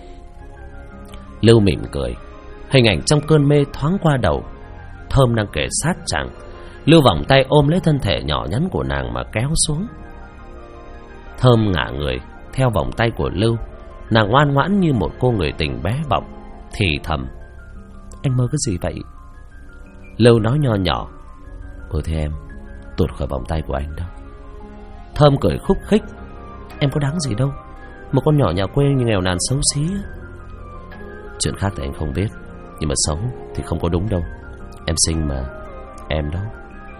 Lưu mỉm cười. Hình ảnh trong cơn mê thoáng qua đầu. Thơm đang kề sát chàng. Lưu vòng tay ôm lấy thân thể nhỏ nhắn của nàng mà kéo xuống. Thơm ngả người theo vòng tay của Lưu. Nàng ngoan ngoãn như một cô người tình bé bỏng, thì thầm: Anh mơ cái gì vậy? Lưu nói nho nhỏ: Thế em tuột khỏi vòng tay của anh đâu. Thơm cười khúc khích: Em có đáng gì đâu, một con nhỏ nhà quê như nghèo nàn xấu xí. Chuyện khác thì anh không biết, nhưng mà xấu thì không có đúng đâu. Em xinh mà, em đó.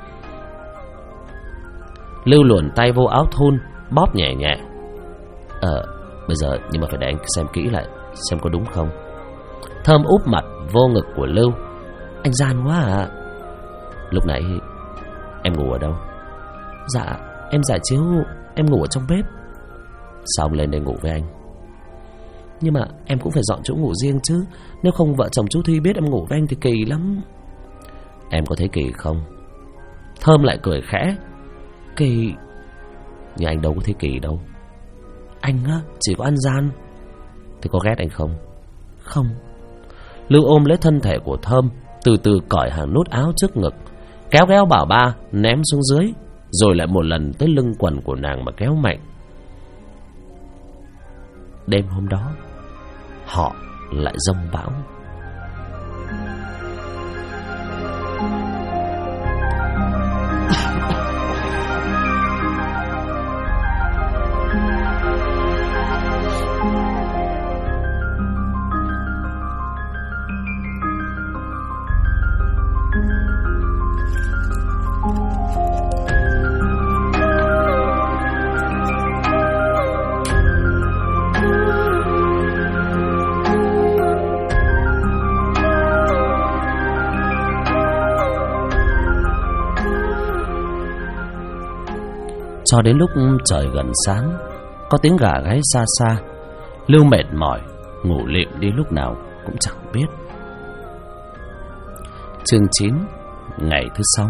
Lưu luồn tay vô áo thun, bóp nhẹ nhẹ. Bây giờ nhưng mà phải để anh xem kỹ lại xem có đúng không. Thơm úp mặt vô ngực của Lưu. Anh gian quá à. Lúc nãy em ngủ ở đâu? Dạ em giải chiếu, em ngủ ở trong bếp. Sao ông lên đây ngủ với anh? Nhưng mà em cũng phải dọn chỗ ngủ riêng chứ. Nếu không vợ chồng chú Thi biết em ngủ với anh thì kỳ lắm. Em có thấy kỳ không? Thơm lại cười khẽ. Kỳ? Nhưng anh đâu có thấy kỳ đâu. Anh á, chỉ có ăn gian. Thì có ghét anh không? Không. Lưu ôm lấy thân thể của Thơm, từ từ cởi hàng nút áo trước ngực, kéo kéo bảo ba ném xuống dưới, rồi lại một lần tới lưng quần của nàng mà kéo mạnh. Đêm hôm đó họ lại giông bão. Cho đến lúc trời gần sáng, có tiếng gà gáy xa xa. Lưu mệt mỏi, ngủ lịm đi lúc nào cũng chẳng biết. Chương 9, ngày thứ 6.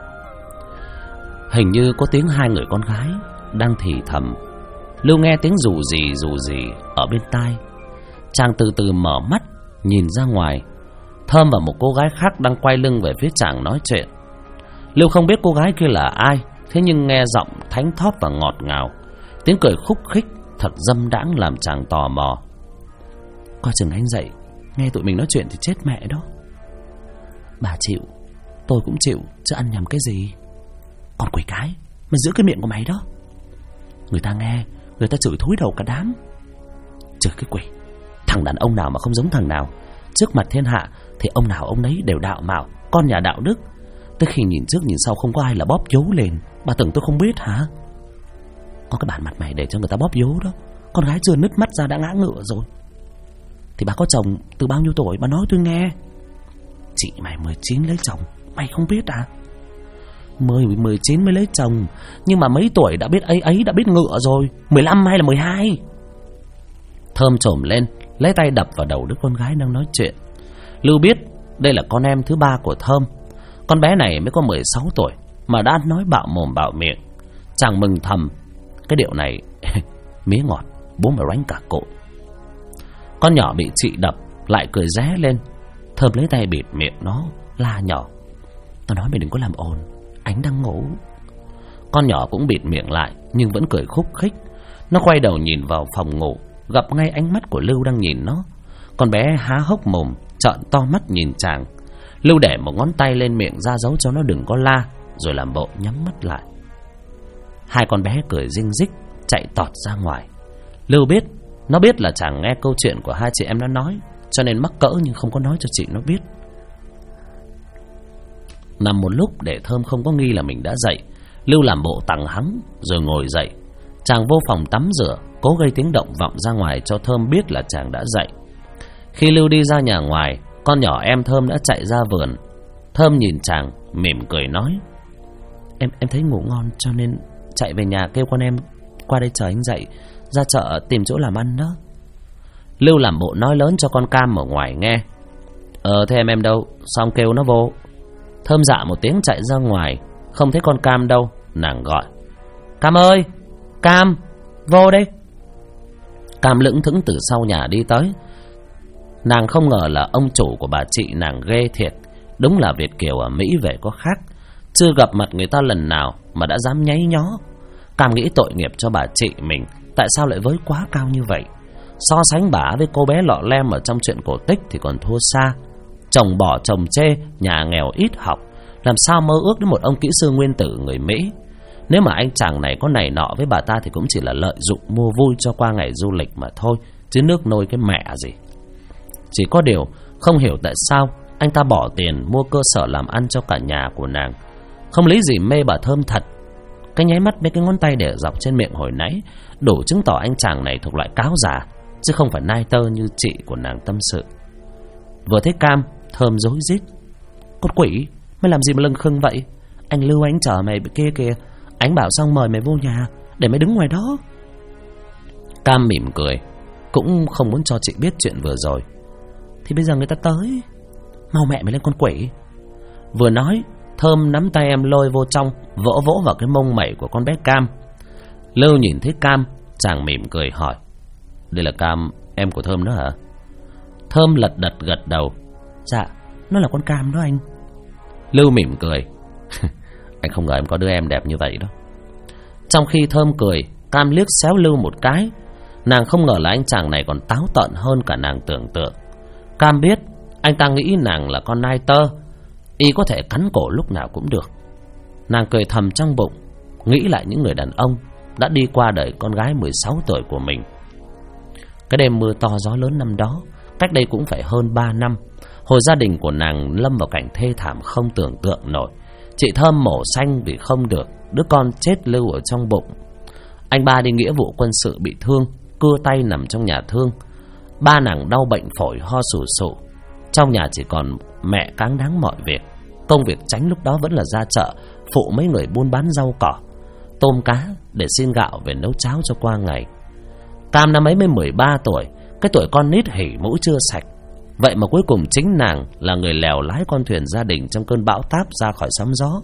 Hình như có tiếng hai người con gái đang thì thầm. Lưu nghe tiếng rù rì ở bên tai. Chàng từ từ mở mắt, nhìn ra ngoài. Thơm và một cô gái khác đang quay lưng về phía chàng nói chuyện. Lưu không biết cô gái kia là ai, thế nhưng nghe giọng thánh thót và ngọt ngào, tiếng cười khúc khích thật dâm đãng làm chàng tò mò. Coi chừng anh dậy nghe tụi mình nói chuyện thì chết mẹ đó. Bà chịu, tôi cũng chịu, chứ ăn nhầm cái gì. Còn quỷ cái, mày giữ cái miệng của mày đó. Người ta nghe, người ta chửi thối đầu cả đám. Trừ cái quỷ, thằng đàn ông nào mà không giống thằng nào. Trước mặt thiên hạ thì ông nào ông nấy đều đạo mạo, con nhà đạo đức. Tới khi nhìn trước nhìn sau không có ai là bóp vố lên. Bà tưởng tôi không biết hả? Có cái bản mặt mày để cho người ta bóp vố đó. Con gái chưa nứt mắt ra đã ngã ngựa rồi. Thì bà có chồng từ bao nhiêu tuổi, bà nói tôi nghe. Chị mày 19 lấy chồng, mày không biết à? 19 mới lấy chồng, nhưng mà mấy tuổi đã biết ấy đã biết ngựa rồi. 15 hay là 12? Thơm trồm lên, lấy tay đập vào đầu đứa con gái đang nói chuyện. Lưu biết đây là con em thứ ba của Thơm. Con bé này mới có 16 tuổi mà đã nói bạo mồm bạo miệng. Chàng mừng thầm, cái điệu này mía ngọt, bố mà đánh cả cộ. Con nhỏ bị chị đập lại cười ré lên. Thơm lấy tay bịt miệng nó, la nhỏ: Tao nói mày đừng có làm ồn, anh đang ngủ. Con nhỏ cũng bịt miệng lại nhưng vẫn cười khúc khích. Nó quay đầu nhìn vào phòng ngủ, gặp ngay ánh mắt của Lưu đang nhìn nó. Con bé há hốc mồm, trợn to mắt nhìn chàng. Lưu để một ngón tay lên miệng ra dấu cho nó đừng có la, rồi làm bộ nhắm mắt lại. Hai con bé cười rinh rích chạy tọt ra ngoài. Lưu biết, nó biết là chàng nghe câu chuyện của hai chị em nó nói, cho nên mắc cỡ nhưng không có nói cho chị nó biết. Nằm một lúc để Thơm không có nghi là mình đã dậy, Lưu làm bộ tằng hắng rồi ngồi dậy. Chàng vô phòng tắm rửa, cố gây tiếng động vọng ra ngoài cho Thơm biết là chàng đã dậy. Khi Lưu đi ra nhà ngoài, con nhỏ em Thơm đã chạy ra vườn. Thơm nhìn chàng mỉm cười nói: Em thấy ngủ ngon cho nên chạy về nhà kêu con em qua đây chờ anh dậy, ra chợ tìm chỗ làm ăn đó. Lưu làm bộ nói lớn cho con Cam ở ngoài nghe: Thế em đâu, sao ông kêu nó vô? Thơm dạ một tiếng chạy ra ngoài, không thấy con Cam đâu. Nàng gọi: Cam ơi, Cam, vô đây. Cam lững thững từ sau nhà đi tới. Nàng không ngờ là ông chủ của bà chị nàng ghê thiệt. Đúng là Việt kiều ở Mỹ về có khác, chưa gặp mặt người ta lần nào mà đã dám nháy nhó. Cam nghĩ tội nghiệp cho bà chị mình, tại sao lại với quá cao như vậy. So sánh bà với cô bé lọ lem ở trong chuyện cổ tích thì còn thua xa. Chồng bỏ chồng chê, nhà nghèo ít học, làm sao mơ ước đến một ông kỹ sư nguyên tử người Mỹ. Nếu mà anh chàng này có này nọ với bà ta thì cũng chỉ là lợi dụng mua vui cho qua ngày du lịch mà thôi, chứ nước nôi cái mẹ gì. Chỉ có điều không hiểu tại sao anh ta bỏ tiền mua cơ sở làm ăn cho cả nhà của nàng. Không lý gì mê bà Thơm thật. Cái nháy mắt mấy cái ngón tay để dọc trên miệng hồi nãy đủ chứng tỏ anh chàng này thuộc loại cáo già, chứ không phải nai tơ như chị của nàng tâm sự. Vừa thấy Cam, Thơm rối rít: Con quỷ, mày làm gì mà lưng khưng vậy? Anh Lưu anh chở mày kia kìa, anh bảo xong mời mày vô nhà, để mày đứng ngoài đó. Cam mỉm cười, cũng không muốn cho chị biết chuyện vừa rồi. Thì bây giờ người ta tới, mau mẹ mày lên con quỷ. Vừa nói, Thơm nắm tay em lôi vô trong, vỗ vỗ vào cái mông mẩy của con bé Cam. Lưu nhìn thấy Cam, chàng mỉm cười hỏi: Đây là Cam, em của Thơm đó hả? Thơm lật đật gật đầu: Dạ, nó là con Cam đó anh. Lưu mỉm cười: Anh không ngờ em có đứa em đẹp như vậy đó. Trong khi Thơm cười, Cam liếc xéo Lưu một cái. Nàng không ngờ là anh chàng này còn táo tợn hơn cả nàng tưởng tượng. Cam biết anh ta nghĩ nàng là con nai tơ, y có thể cắn cổ lúc nào cũng được. Nàng cười thầm trong bụng, nghĩ lại những người đàn ông đã đi qua đời con gái 16 tuổi của mình. Cái đêm mưa to gió lớn năm đó, cách đây cũng phải hơn 3 năm, hồi gia đình của nàng lâm vào cảnh thê thảm không tưởng tượng nổi. Chị Thơm mổ xanh vì không được, đứa con chết lưu ở trong bụng. Anh ba đi nghĩa vụ quân sự bị thương, cưa tay nằm trong nhà thương. Ba nàng đau bệnh phổi ho sù sụ. Trong nhà chỉ còn mẹ cáng đáng mọi việc. Công việc chính lúc đó vẫn là ra chợ phụ mấy người buôn bán rau cỏ, tôm cá để xin gạo về nấu cháo cho qua ngày. Cam năm ấy mới 13 tuổi, cái tuổi con nít hỉ mũi chưa sạch. Vậy mà cuối cùng chính nàng là người lèo lái con thuyền gia đình trong cơn bão táp ra khỏi sóng gió.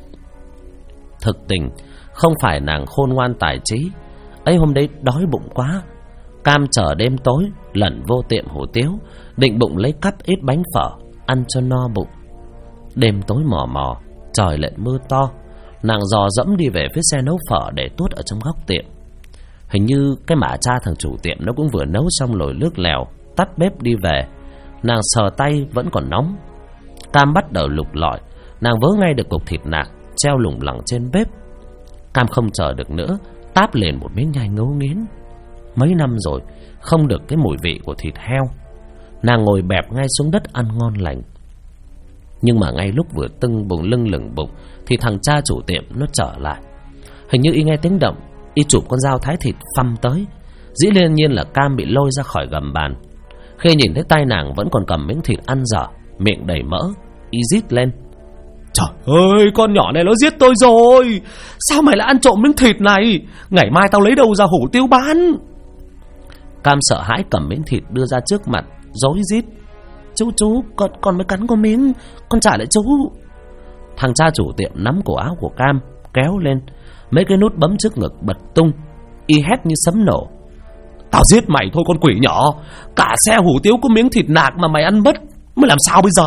Thực tình không phải nàng khôn ngoan tài trí. Ấy hôm đấy đói bụng quá, Cam chờ đêm tối lẩn vô tiệm hủ tiếu, định bụng lấy cắp ít bánh phở ăn cho no bụng. Đêm tối mò mò, trời lại mưa to, nàng dò dẫm đi về phía xe nấu phở để tuốt ở trong góc tiệm. Hình như cái mả cha thằng chủ tiệm nó cũng vừa nấu xong lồi nước lèo, tắt bếp đi về. Nàng sờ tay vẫn còn nóng. Cam bắt đầu lục lọi, nàng vớ ngay được cục thịt nạc treo lủng lẳng trên bếp. Cam không chờ được nữa, táp liền một miếng nhai ngấu nghiến. Mấy năm rồi không được cái mùi vị của thịt heo. Nàng ngồi bẹp ngay xuống đất ăn ngon lành. Nhưng mà ngay lúc vừa tưng bụng lưng lửng bụng thì thằng cha chủ tiệm nó trở lại. Hình như y nghe tiếng động, y chụp con dao thái thịt phăm tới. Dĩ nhiên là Cam bị lôi ra khỏi gầm bàn. Khi nhìn thấy tay nàng vẫn còn cầm miếng thịt ăn dở, miệng đầy mỡ, y rít lên: Trời ơi, con nhỏ này nó giết tôi rồi. Sao mày lại ăn trộm miếng thịt này? Ngày mai tao lấy đâu ra hủ tiếu bán. Cam sợ hãi cầm miếng thịt đưa ra trước mặt, rối rít: Chú, con mới cắn có miếng, con trả lại chú. Thằng cha chủ tiệm nắm cổ áo của Cam kéo lên, mấy cái nút bấm trước ngực bật tung. Y hét như sấm nổ: Tao giết mày thôi con quỷ nhỏ. Cả xe hủ tiếu có miếng thịt nạc mà mày ăn mất, mới làm sao bây giờ?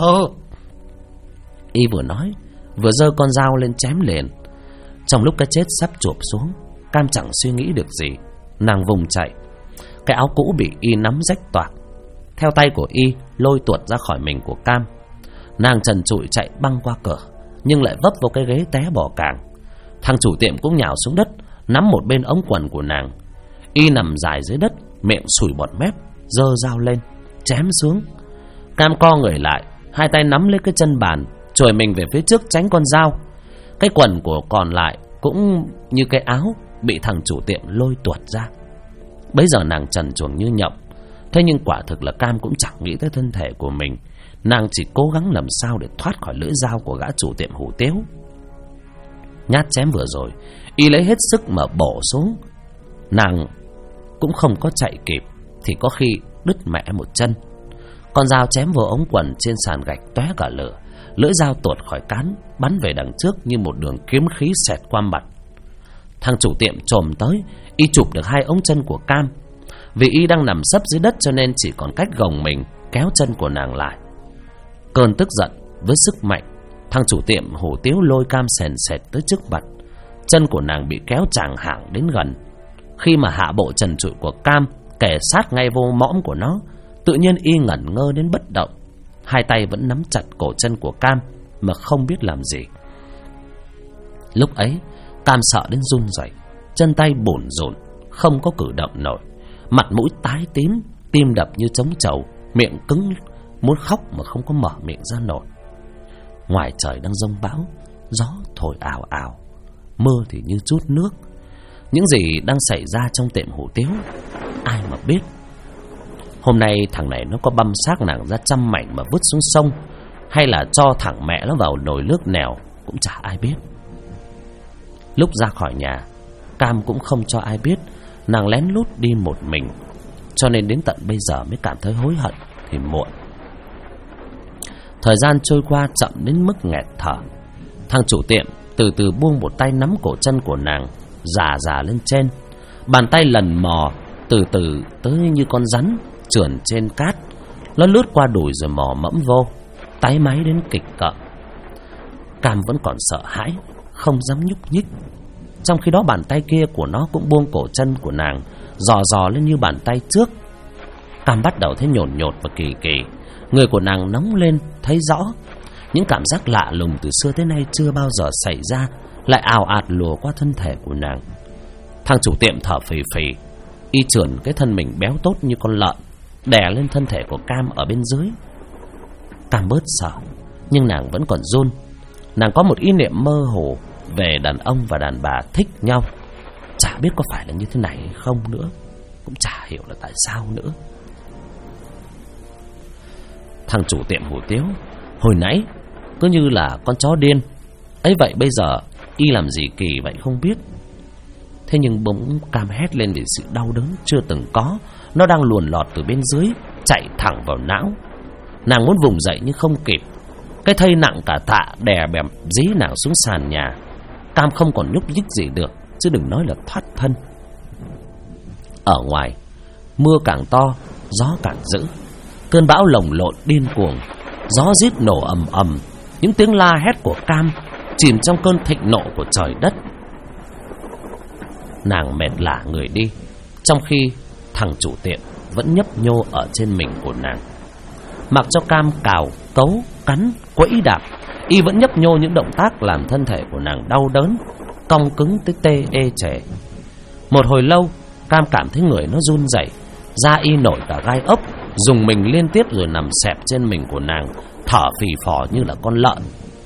Y vừa nói vừa giơ con dao lên chém liền. Trong lúc cái chết sắp chộp xuống, Cam chẳng suy nghĩ được gì. Nàng vùng chạy. Cái áo cũ bị y nắm rách toạc. Theo tay của y lôi tuột ra khỏi mình của Cam. Nàng trần trụi chạy băng qua cửa, nhưng lại vấp vào cái ghế té bò càng. Thằng chủ tiệm cũng nhào xuống đất, nắm một bên ống quần của nàng. Y nằm dài dưới đất, miệng sủi bọt mép, giơ dao lên chém xuống. Cam co người lại, hai tay nắm lấy cái chân bàn, chồi mình về phía trước tránh con dao. Cái quần của còn lại cũng như cái áo bị thằng chủ tiệm lôi tuột ra. Bấy giờ nàng trần truồng như nhộng. Thế nhưng quả thực là Cam cũng chẳng nghĩ tới thân thể của mình. Nàng chỉ cố gắng làm sao để thoát khỏi lưỡi dao của gã chủ tiệm hủ tiếu. Nhát chém vừa rồi, y lấy hết sức mà bổ xuống. Nàng cũng không có chạy kịp thì có khi đứt mẹ một chân. Con dao chém vào ống quần trên sàn gạch tóe cả lửa. Lưỡi dao tuột khỏi cán, bắn về đằng trước như một đường kiếm khí xẹt qua mặt. Thằng chủ tiệm chồm tới, y chụp được hai ống chân của Cam. Vì y đang nằm sấp dưới đất cho nên chỉ còn cách gồng mình kéo chân của nàng lại. Cơn tức giận với sức mạnh, thằng chủ tiệm hủ tiếu lôi Cam sền sệt tới trước mặt. Chân của nàng bị kéo chàng hạng đến gần. Khi mà hạ bộ trần trụi của Cam kề sát ngay vô mõm của nó, tự nhiên y ngẩn ngơ đến bất động. Hai tay vẫn nắm chặt cổ chân của Cam mà không biết làm gì. Lúc ấy Cam sợ đến run rẩy, chân tay bủn rủn, không có cử động nổi. Mặt mũi tái tím, tim đập như trống trầu, miệng cứng muốn khóc mà không có mở miệng ra nổi. Ngoài trời đang giông bão, gió thổi ào ào, mưa thì như trút nước. Những gì đang xảy ra trong tiệm hủ tiếu ai mà biết. Hôm nay thằng này nó có băm xác nàng ra trăm mảnh mà vứt xuống sông, hay là cho thẳng mẹ nó vào nồi nước nèo cũng chả ai biết. Lúc ra khỏi nhà, Cam cũng không cho ai biết. Nàng lén lút đi một mình, cho nên đến tận bây giờ mới cảm thấy hối hận thì muộn. Thời gian trôi qua chậm đến mức nghẹt thở. Thằng chủ tiệm từ từ buông một tay nắm cổ chân của nàng, già lên trên. Bàn tay lần mò từ từ tới như con rắn trườn trên cát. Nó lướt qua đùi rồi mò mẫm vô, táy máy đến kịch cợ. Cam vẫn còn sợ hãi, không dám nhúc nhích. Trong khi đó bàn tay kia của nó cũng buông cổ chân của nàng, dò lên như bàn tay trước. Cam bắt đầu thấy nhột nhột và kỳ kỳ. Người của nàng nóng lên thấy rõ. Những cảm giác lạ lùng từ xưa tới nay chưa bao giờ xảy ra lại ào ạt lùa qua thân thể của nàng. Thằng chủ tiệm thở phì phì, y trườn cái thân mình béo tốt như con lợn đè lên thân thể của Cam ở bên dưới. Cam bớt sợ, nhưng nàng vẫn còn run. Nàng có một ý niệm mơ hồ về đàn ông và đàn bà thích nhau. Chả biết có phải là như thế này hay không nữa, cũng chả hiểu là tại sao nữa. Thằng chủ tiệm hủ tiếu hồi nãy cứ như là con chó điên ấy vậy, bây giờ y làm gì kỳ vậy không biết. Thế nhưng bỗng Cam hét lên vì sự đau đớn chưa từng có. Nó đang luồn lọt từ bên dưới chạy thẳng vào não. Nàng muốn vùng dậy nhưng không kịp. Cái thây nặng cả tạ đè bẹp dí nàng xuống sàn nhà. Cam không còn nhúc nhích gì được, chứ đừng nói là thoát thân. Ở ngoài mưa càng to, gió càng dữ. Cơn bão lồng lộn điên cuồng, gió rít nổ ầm ầm. Những tiếng la hét của Cam chìm trong cơn thịnh nộ của trời đất. Nàng mệt lả người đi, trong khi thằng chủ tiệm vẫn nhấp nhô ở trên mình của nàng. Mặc cho Cam cào, cấu, cắn, quẫy đạp, y vẫn nhấp nhô những động tác làm thân thể của nàng đau đớn, cong cứng tới tê ê chề. Một hồi lâu, Cam cảm thấy người nó run rẩy, da y nổi cả gai ốc, dùng mình liên tiếp rồi nằm xẹp trên mình của nàng, thở phì phò như là con lợn.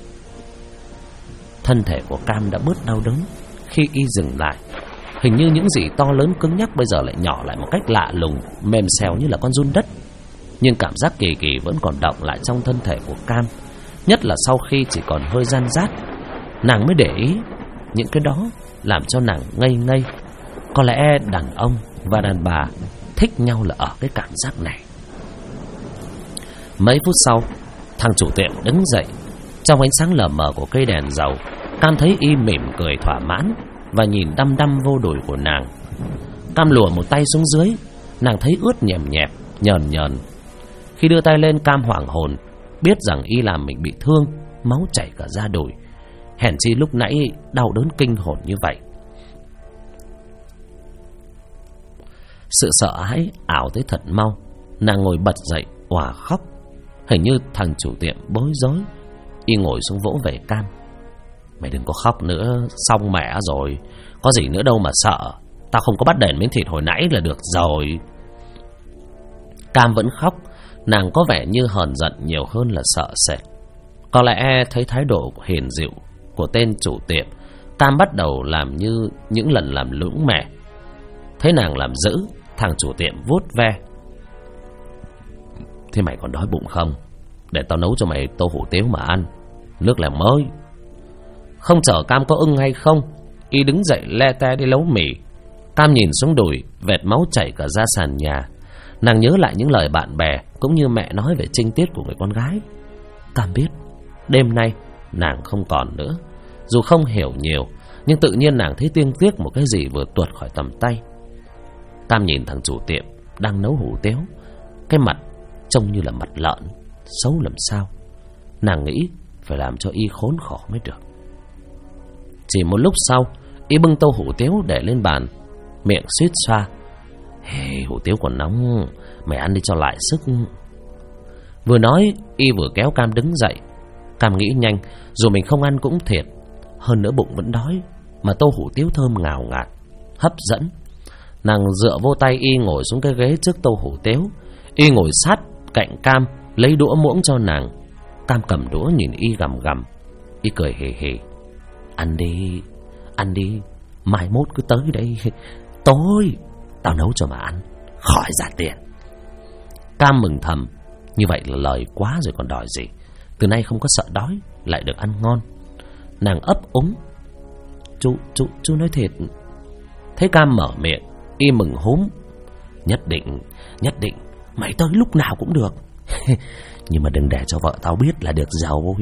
Thân thể của Cam đã bớt đau đớn khi y dừng lại. Hình như những gì to lớn cứng nhắc bây giờ lại nhỏ lại một cách lạ lùng, mềm xèo như là con giun đất. Nhưng cảm giác kỳ kỳ vẫn còn động lại trong thân thể của Cam, nhất là sau khi chỉ còn hơi ran rát. Nàng mới để ý những cái đó làm cho nàng ngây ngây. Có lẽ đàn ông và đàn bà thích nhau là ở cái cảm giác này. Mấy phút sau, thằng chủ tiệm đứng dậy. Trong ánh sáng lờ mờ của cây đèn dầu, Cam thấy y mỉm cười thỏa mãn và nhìn đăm đăm vô đùi của nàng. Cam lùa một tay xuống dưới, nàng thấy ướt nhèm nhẹp, nhờn nhờn. Khi đưa tay lên, Cam hoảng hồn, biết rằng y làm mình bị thương, máu chảy cả da đùi. Hèn chi lúc nãy đau đớn kinh hồn như vậy. Sự sợ hãi ảo tới thật mau. Nàng ngồi bật dậy òa khóc. Hình như thằng chủ tiệm bối rối. Y ngồi xuống vỗ về Cam. Mày đừng có khóc nữa, xong mẹ rồi. Có gì nữa đâu mà sợ. Tao không có bắt đền miếng thịt hồi nãy là được rồi. Cam vẫn khóc. Nàng có vẻ như hờn giận nhiều hơn là sợ sệt. Có lẽ thấy thái độ hiền dịu của tên chủ tiệm, Cam bắt đầu làm như những lần làm lũng mẹ. Thấy nàng làm dữ, thằng chủ tiệm vuốt ve. Thế mày còn đói bụng không? Để tao nấu cho mày tô hủ tiếu mà ăn. Nước làm mới. Không chờ Cam có ưng hay không, Y đứng dậy le te đi nấu mì. Cam nhìn xuống đùi, vệt máu chảy cả ra sàn nhà. Nàng nhớ lại những lời bạn bè cũng như mẹ nói về trinh tiết của người con gái. Cam biết đêm nay nàng không còn nữa. Dù không hiểu nhiều, nhưng tự nhiên nàng thấy tiếc tiếc một cái gì vừa tuột khỏi tầm tay. Cam nhìn thằng chủ tiệm đang nấu hủ tiếu. Cái mặt trông như là mặt lợn, xấu làm sao. Nàng nghĩ phải làm cho Y khốn khổ mới được. Chỉ một lúc sau, Y bưng tô hủ tiếu để lên bàn, miệng suýt xoa. Hey, hủ tiếu còn nóng, mày ăn đi cho lại sức. Vừa nói, Y vừa kéo Cam đứng dậy. Cam nghĩ nhanh, dù mình không ăn cũng thiệt. Hơn nữa bụng vẫn đói, mà tô hủ tiếu thơm ngào ngạt, hấp dẫn. Nàng dựa vô tay Y ngồi xuống cái ghế trước tô hủ tiếu. Y ngồi sát cạnh Cam, lấy đũa muỗng cho nàng. Cam cầm đũa nhìn Y gầm gầm. Y cười hề hề. Ăn đi, ăn đi, mai mốt cứ tới đây. Tối tao nấu cho mà ăn, khỏi ra tiền. Cam mừng thầm. Như vậy là lời quá rồi còn đòi gì. Từ nay không có sợ đói, lại được ăn ngon. Nàng ấp úng. Chú nói thiệt. Thấy Cam mở miệng, Y mừng húm. Nhất định mày tới lúc nào cũng được. Nhưng mà đừng để cho vợ tao biết là được giàu.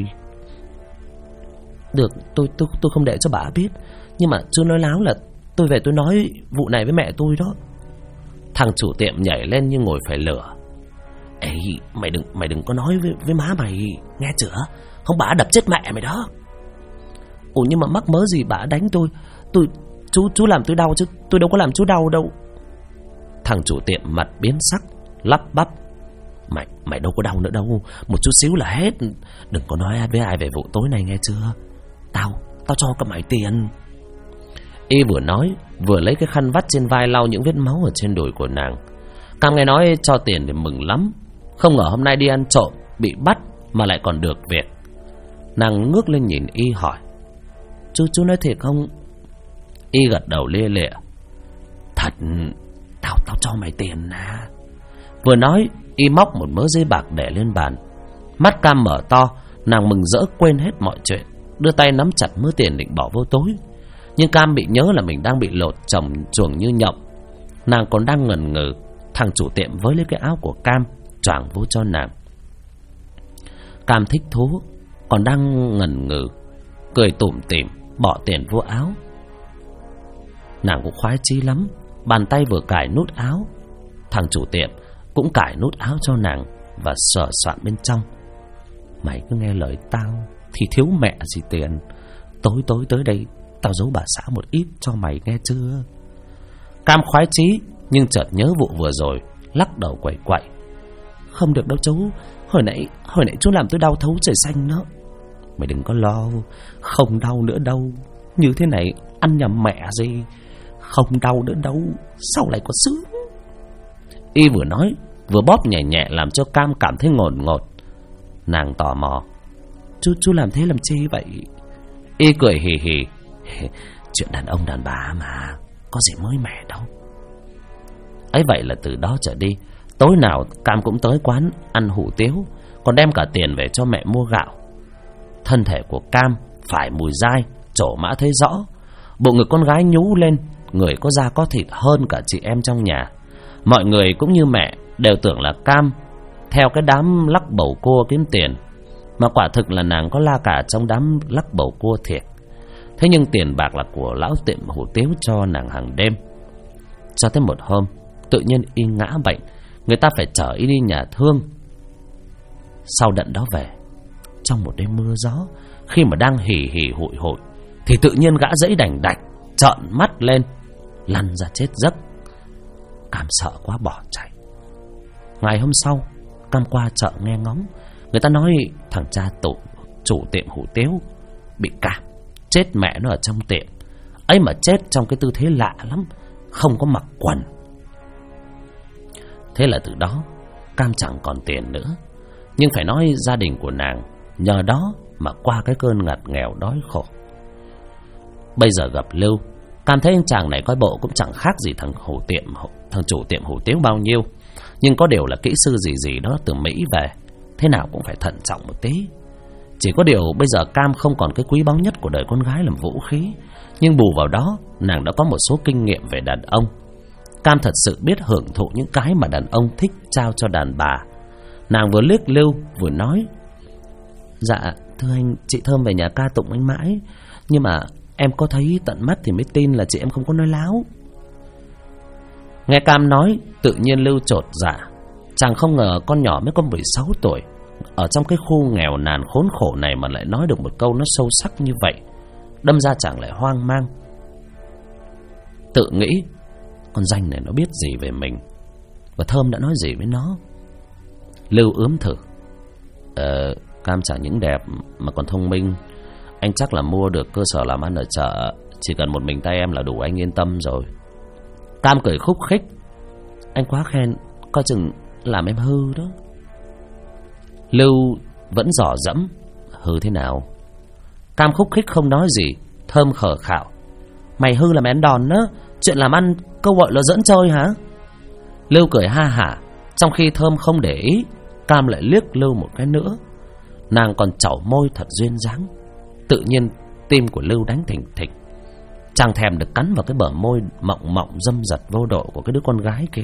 Được, tôi không để cho bà biết. Nhưng mà chú nói láo là tôi về tôi nói vụ này với mẹ tôi đó. Thằng chủ tiệm nhảy lên như ngồi phải lửa. Ê, mày đừng có nói với má mày, nghe chưa? Không bà đập chết mẹ mày đó. Ủa nhưng mà mắc mớ gì bà đánh tôi? Chú làm tôi đau chứ tôi đâu có làm chú đau đâu. Thằng chủ tiệm mặt biến sắc, lắp bắp. Mày đâu có đau nữa đâu, một chút xíu là hết. Đừng có nói với ai về vụ tối này nghe chưa? Tao cho cả mày tiền. Y vừa nói vừa lấy cái khăn vắt trên vai lau những vết máu ở trên đùi của nàng. Cam nghe nói cho tiền thì mừng lắm. Không ngờ hôm nay đi ăn trộm bị bắt mà lại còn được việc. Nàng ngước lên nhìn Y hỏi. Chú nói thiệt không? Y gật đầu lia lịa. Thật, tao cho mày tiền à. Vừa nói Y móc một mớ giấy bạc để lên bàn. Mắt Cam mở to. Nàng mừng rỡ quên hết mọi chuyện, đưa tay nắm chặt mớ tiền định bỏ vô túi. Nhưng Cam bị nhớ là mình đang bị lột chồng chuồng như nhộng. Nàng còn đang ngần ngừ, thằng chủ tiệm với lấy cái áo của Cam choàng vô cho nàng. Cam thích thú, còn đang ngần ngừ, cười tủm tỉm bỏ tiền vô áo. Nàng cũng khoái chí lắm, bàn tay vừa cài nút áo, thằng chủ tiệm cũng cài nút áo cho nàng và sờ soạn bên trong. Mày cứ nghe lời tao thì thiếu mẹ gì tiền. Tối tới đây tao giấu bà xã một ít cho mày nghe chưa? Cam khoái chí nhưng chợt nhớ vụ vừa rồi, lắc đầu quẩy quậy. Không được đâu chú, hồi nãy chú làm tôi đau thấu trời xanh đó. Mày đừng có lo, không đau nữa đâu. Như thế này ăn nhầm mẹ gì. Không đau nữa đâu, sau lại có sướng. Y vừa nói vừa bóp nhẹ nhẹ làm cho Cam cảm thấy ngột ngột. Nàng tò mò. Chú làm thế làm chi vậy? Y cười hì hì. Chuyện đàn ông đàn bà mà, có gì mới mẻ đâu. Ấy vậy là từ đó trở đi, tối nào Cam cũng tới quán ăn hủ tiếu, còn đem cả tiền về cho mẹ mua gạo. Thân thể của Cam phải mùi dai, trổ mã thấy rõ. Bộ ngực con gái nhú lên, người có da có thịt hơn cả chị em trong nhà. Mọi người cũng như mẹ đều tưởng là Cam theo cái đám lắc bầu cua kiếm tiền, mà quả thực là nàng có la cả trong đám lắc bầu cua thiệt. Thế nhưng tiền bạc là của lão tiệm hủ tiếu cho nàng hàng đêm. Cho tới một hôm, tự nhiên Y ngã bệnh, người ta phải chở Y đi nhà thương. Sau đợt đó về, trong một đêm mưa gió, khi mà đang hì hì hụi hụi, thì tự nhiên gã dẫy đành đạch, trợn mắt lên, lăn ra chết giấc. Cam sợ quá bỏ chạy. Ngày hôm sau, Cam qua chợ nghe ngóng, Người ta nói thằng cha chủ tiệm hủ tiếu bị cảm, chết mẹ nó ở trong tiệm. Ấy mà chết trong cái tư thế lạ lắm, không có mặc quần. Thế là từ đó Cam chẳng còn tiền nữa. Nhưng phải nói gia đình của nàng nhờ đó mà qua cái cơn ngặt nghèo đói khổ. Bây giờ gặp Lưu, Cam thấy anh chàng này coi bộ cũng chẳng khác gì thằng chủ tiệm hủ tiếu bao nhiêu. Nhưng có điều là kỹ sư gì đó từ Mỹ về, thế nào cũng phải thận trọng một tí. Chỉ có điều bây giờ Cam không còn cái quý báu nhất của đời con gái làm vũ khí. Nhưng bù vào đó, nàng đã có một số kinh nghiệm về đàn ông. Cam thật sự biết hưởng thụ những cái mà đàn ông thích trao cho đàn bà. Nàng vừa liếc Lưu vừa nói: Dạ thưa anh, chị Thơm về nhà ca tụng anh mãi, nhưng mà em có thấy tận mắt thì mới tin là chị em không có nói láo. Nghe Cam nói, tự nhiên Lưu chột dạ. Chàng không ngờ con nhỏ mới có 16 tuổi, ở trong cái khu nghèo nàn khốn khổ này mà lại nói được một câu nó sâu sắc như vậy. Đâm ra chàng lại hoang mang, tự nghĩ con danh này nó biết gì về mình, và Thơm đã nói gì với nó. Lưu ướm thử: Cam chẳng những đẹp mà còn thông minh. Anh chắc là mua được cơ sở làm ăn ở chợ, chỉ cần một mình tay em là đủ, anh yên tâm rồi. Cam cười khúc khích: Anh quá khen, coi chừng làm em hư đó. Lưu vẫn dò dẫm: Hư thế nào? Cam khúc khích không nói gì. Thơm khờ khạo: Mày hư là mày ăn đòn đó, chuyện làm ăn câu gọi là dẫn chơi hả? Lưu cười ha hả, trong khi Thơm không để ý. Cam lại liếc Lưu một cái nữa. Nàng còn chẩu môi thật duyên dáng. Tự nhiên tim của Lưu đánh thình thịch. Chàng thèm được cắn vào cái bờ môi mọng mọng dâm dật vô độ của cái đứa con gái kia.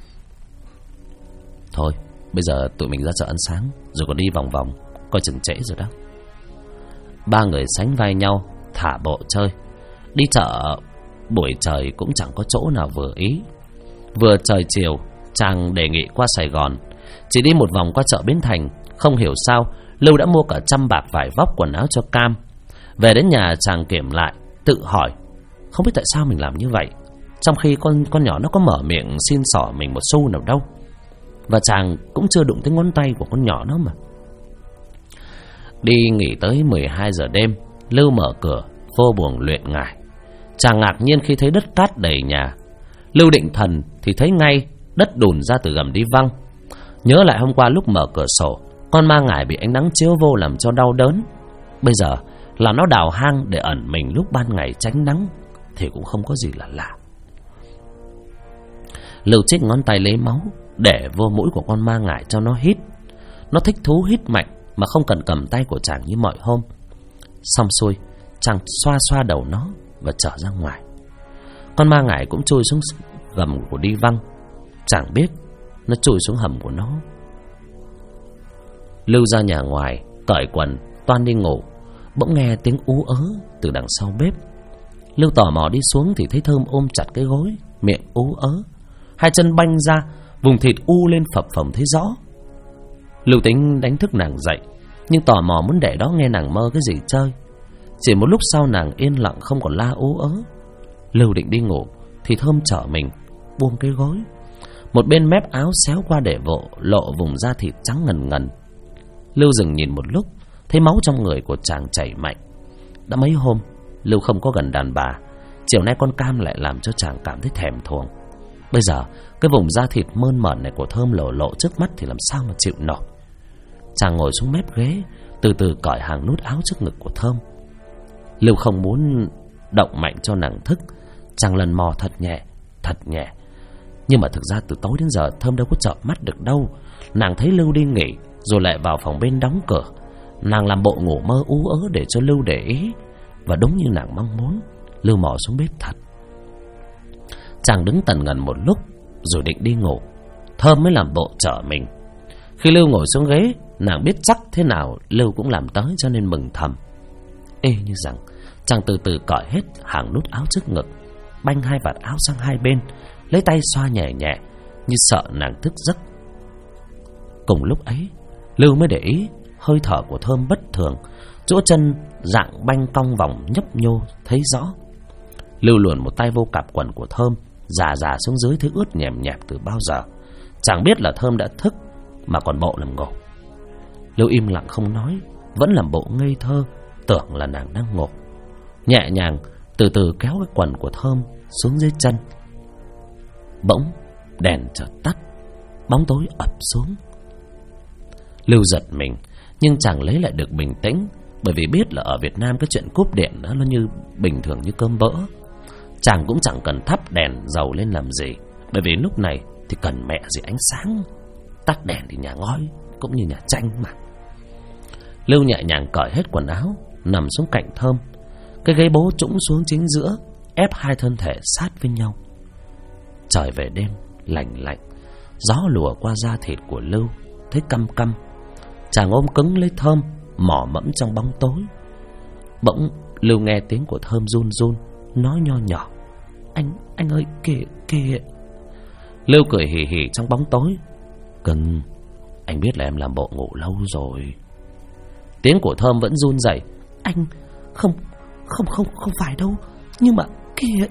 Thôi bây giờ tụi mình ra chợ ăn sáng, rồi còn đi vòng vòng, coi chừng trễ rồi đó. Ba người sánh vai nhau thả bộ chơi. Đi chợ buổi trời cũng chẳng có chỗ nào vừa ý. Vừa trời chiều, chàng đề nghị qua Sài Gòn. Chỉ đi một vòng qua chợ Bến Thành, không hiểu sao Lưu đã mua cả 100 bạc vải vóc quần áo cho Cam. Về đến nhà chàng kiểm lại, tự hỏi không biết tại sao mình làm như vậy, trong khi con nhỏ nó có mở miệng xin xỏ mình một xu nào đâu. Và chàng cũng chưa đụng tới ngón tay của con nhỏ nó mà. Đi nghỉ tới 12 giờ đêm, Lưu mở cửa vô buồng luyện ngải. Chàng ngạc nhiên khi thấy đất cát đầy nhà. Lưu định thần thì thấy ngay đất đùn ra từ gầm đi văng. Nhớ lại hôm qua lúc mở cửa sổ, con ma ngải bị ánh nắng chiếu vô làm cho đau đớn. Bây giờ là nó đào hang để ẩn mình lúc ban ngày tránh nắng thì cũng không có gì là lạ. Lưu chích ngón tay lấy máu để vô mũi của con ma ngải cho nó hít. Nó thích thú hít mạnh mà không cần cầm tay của chàng như mọi hôm. Xong xuôi, chàng xoa xoa đầu nó và trở ra ngoài. Con ma ngải cũng chui xuống gầm của đi văng. Chàng biết nó chui xuống hầm của nó. Lưu ra nhà ngoài, cởi quần, toan đi ngủ, bỗng nghe tiếng ú ớ từ đằng sau bếp. Lưu tò mò đi xuống thì thấy Thơm ôm chặt cái gối, miệng ú ớ, hai chân banh ra, vùng thịt u lên phập phồng thấy rõ. Lưu tính đánh thức nàng dậy, nhưng tò mò muốn để đó nghe nàng mơ cái gì chơi. Chỉ một lúc sau nàng yên lặng không còn la ú ớ. Lưu định đi ngủ thì Thơm trở mình buông cái gối. Một bên mép áo xéo qua để lộ vùng da thịt trắng ngần ngần. Lưu dừng nhìn một lúc, thấy máu trong người của chàng chảy mạnh. Đã mấy hôm Lưu không có gần đàn bà, chiều nay con Cam lại làm cho chàng cảm thấy thèm thuồng. Bây giờ cái vùng da thịt mơn mởn này của Thơm lộ trước mắt thì làm sao mà chịu nổi. Chàng ngồi xuống mép ghế, từ từ cởi hàng nút áo trước ngực của Thơm. Lưu không muốn động mạnh cho nàng thức. Chàng lần mò thật nhẹ. Nhưng mà thực ra từ tối đến giờ Thơm đâu có chợp mắt được đâu. Nàng thấy Lưu đi nghỉ rồi lại vào phòng bên đóng cửa. Nàng làm bộ ngủ mơ ú ớ để cho Lưu để ý. Và đúng như nàng mong muốn, Lưu mò xuống bếp thật. Chàng đứng tần ngần một lúc rồi định đi ngủ. Thơm mới làm bộ trở mình. Khi Lưu ngồi xuống ghế, nàng biết chắc thế nào Lưu cũng làm tới cho nên mừng thầm. Ê như rằng chàng từ từ cởi hết hàng nút áo trước ngực, banh hai vạt áo sang hai bên, lấy tay xoa nhẹ nhẹ như sợ nàng thức giấc. Cùng lúc ấy, Lưu mới để ý hơi thở của Thơm bất thường, chỗ chân dạng banh cong vòng nhấp nhô thấy rõ. Lưu luồn một tay vô cặp quần của Thơm, dà xuống dưới thấy ướt nhèm nhẹp từ bao giờ. Chàng biết là Thơm đã thức mà còn bộ làm ngủ. Lưu im lặng không nói, vẫn làm bộ ngây thơ, tưởng là nàng đang ngủ. Nhẹ nhàng từ từ kéo cái quần của Thơm xuống dưới chân. Bỗng đèn chợt tắt, bóng tối ập xuống. Lưu giật mình, nhưng chẳng lấy lại được bình tĩnh, bởi vì biết là ở Việt Nam cái chuyện cúp điện đó nó như bình thường như cơm bữa. Chàng cũng chẳng cần thắp đèn dầu lên làm gì, bởi vì lúc này thì cần mẹ gì ánh sáng. Tắt đèn thì nhà ngói cũng như nhà tranh mà. Lưu nhẹ nhàng cởi hết quần áo, nằm xuống cạnh Thơm. Cái ghế bố trũng xuống chính giữa, ép hai thân thể sát với nhau. Trời về đêm lạnh lạnh, gió lùa qua da thịt của Lưu, thấy căm căm. Chàng ôm cứng lấy Thơm, mò mẫm trong bóng tối. Bỗng Lưu nghe tiếng của Thơm run run, nói nho nhỏ: Anh ơi, kìa kìa. Lưu cười hì hì trong bóng tối: Cưng, anh biết là em làm bộ ngủ lâu rồi. Tiếng của Thơm vẫn run rẩy: Anh không phải đâu, nhưng mà kìa.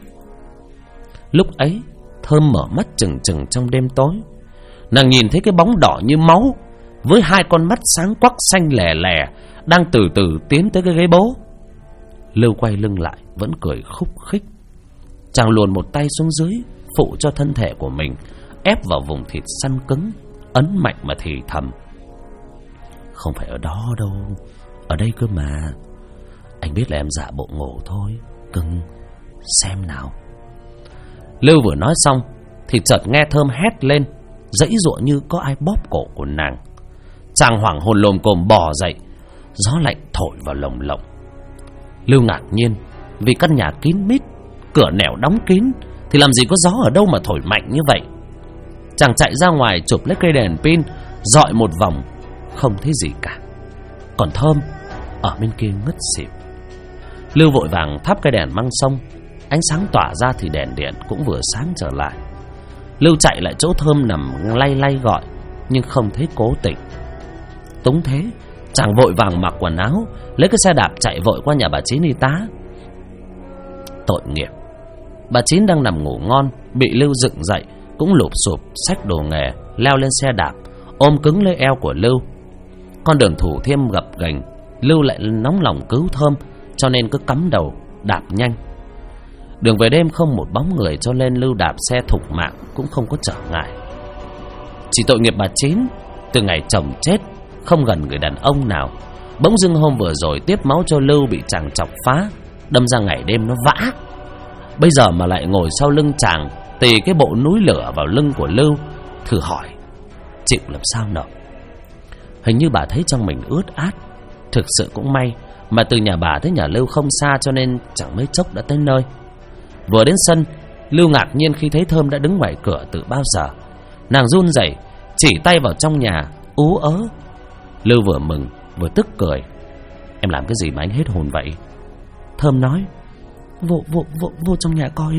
Lúc ấy Thơm mở mắt trừng trừng trong đêm tối. Nàng nhìn thấy cái bóng đỏ như máu với hai con mắt sáng quắc xanh lè lè đang từ từ tiến tới cái ghế bố. Lưu quay lưng lại vẫn cười khúc khích. Chàng luồn một tay xuống dưới, phụ cho thân thể của mình, ép vào vùng thịt săn cứng, ấn mạnh mà thì thầm: Không phải ở đó đâu, ở đây cơ mà. Anh biết là em giả bộ ngủ thôi, cưng, xem nào. Lưu vừa nói xong thì chợt nghe Thơm hét lên, giãy giụa như có ai bóp cổ của nàng. Chàng hoảng hồn lồm cồm bò dậy, gió lạnh thổi vào lồng lộng. Lưu ngạc nhiên vì căn nhà kín mít, cửa nẻo đóng kín, thì làm gì có gió ở đâu mà thổi mạnh như vậy. Chàng chạy ra ngoài chụp lấy cây đèn pin, dọi một vòng, không thấy gì cả. Còn Thơm ở bên kia ngất xỉu. Lưu vội vàng thắp cây đèn măng sông, ánh sáng tỏa ra thì đèn điện cũng vừa sáng trở lại. Lưu chạy lại chỗ Thơm nằm lay lay gọi, nhưng không thấy cố tỉnh. Túng thế, chàng vội vàng mặc quần áo, lấy cái xe đạp chạy vội qua nhà bà Chín y tá. Tội nghiệp, bà Chín đang nằm ngủ ngon, bị Lưu dựng dậy, cũng lụp xụp xách đồ nghề leo lên xe đạp, ôm cứng lấy eo của Lưu. Con đường Thủ Thiêm gập ghềnh, Lưu lại nóng lòng cứu Thơm, cho nên cứ cắm đầu đạp nhanh. Đường về đêm không một bóng người, cho nên Lưu đạp xe thục mạng cũng không có trở ngại. Chỉ tội nghiệp bà Chín, từ ngày chồng chết không gần người đàn ông nào, bỗng dưng hôm vừa rồi tiếp máu cho Lưu bị chàng chọc phá, đâm ra ngày đêm nó vã. Bây giờ mà lại ngồi sau lưng chàng, tì cái bộ núi lửa vào lưng của Lưu, thử hỏi chịu làm sao nổi. Hình như bà thấy trong mình ướt át. Thực sự cũng may mà từ nhà bà tới nhà Lưu không xa, cho nên chẳng mấy chốc đã tới nơi. Vừa đến sân, Lưu ngạc nhiên khi thấy Thơm đã đứng ngoài cửa từ bao giờ. Nàng run rẩy chỉ tay vào trong nhà, ú ớ. Lưu vừa mừng vừa tức cười: Em làm cái gì mà anh hết hồn vậy? Thơm nói: Vô trong nhà coi.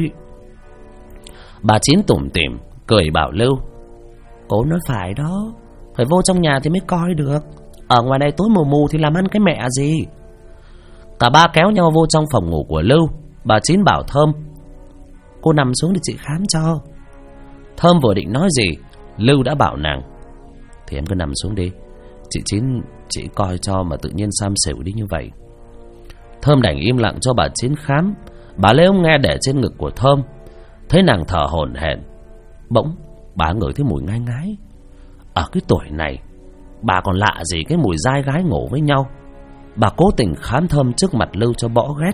Bà Chín tủm tỉm cười bảo Lưu: Cố nói phải đó, phải vô trong nhà thì mới coi được. Ở ngoài đây tối mù mù thì làm ăn cái mẹ gì. Cả ba kéo nhau vô trong phòng ngủ của Lưu. Bà Chín bảo Thơm: Cô nằm xuống để chị khám cho. Thơm vừa định nói gì, Lưu đã bảo nàng: Thì em cứ nằm xuống đi, chị Chín chị coi cho mà tự nhiên xăm xỉu đi như vậy. Thơm đành im lặng cho bà Chín khám. Bà lấy ống nghe để trên ngực của Thơm, thấy nàng thở hổn hển. Bỗng bà ngửi thấy mùi ngai ngái. Ở cái tuổi này, bà còn lạ gì cái mùi trai gái ngủ với nhau. Bà cố tình khám Thơm trước mặt Lưu cho bỏ ghét.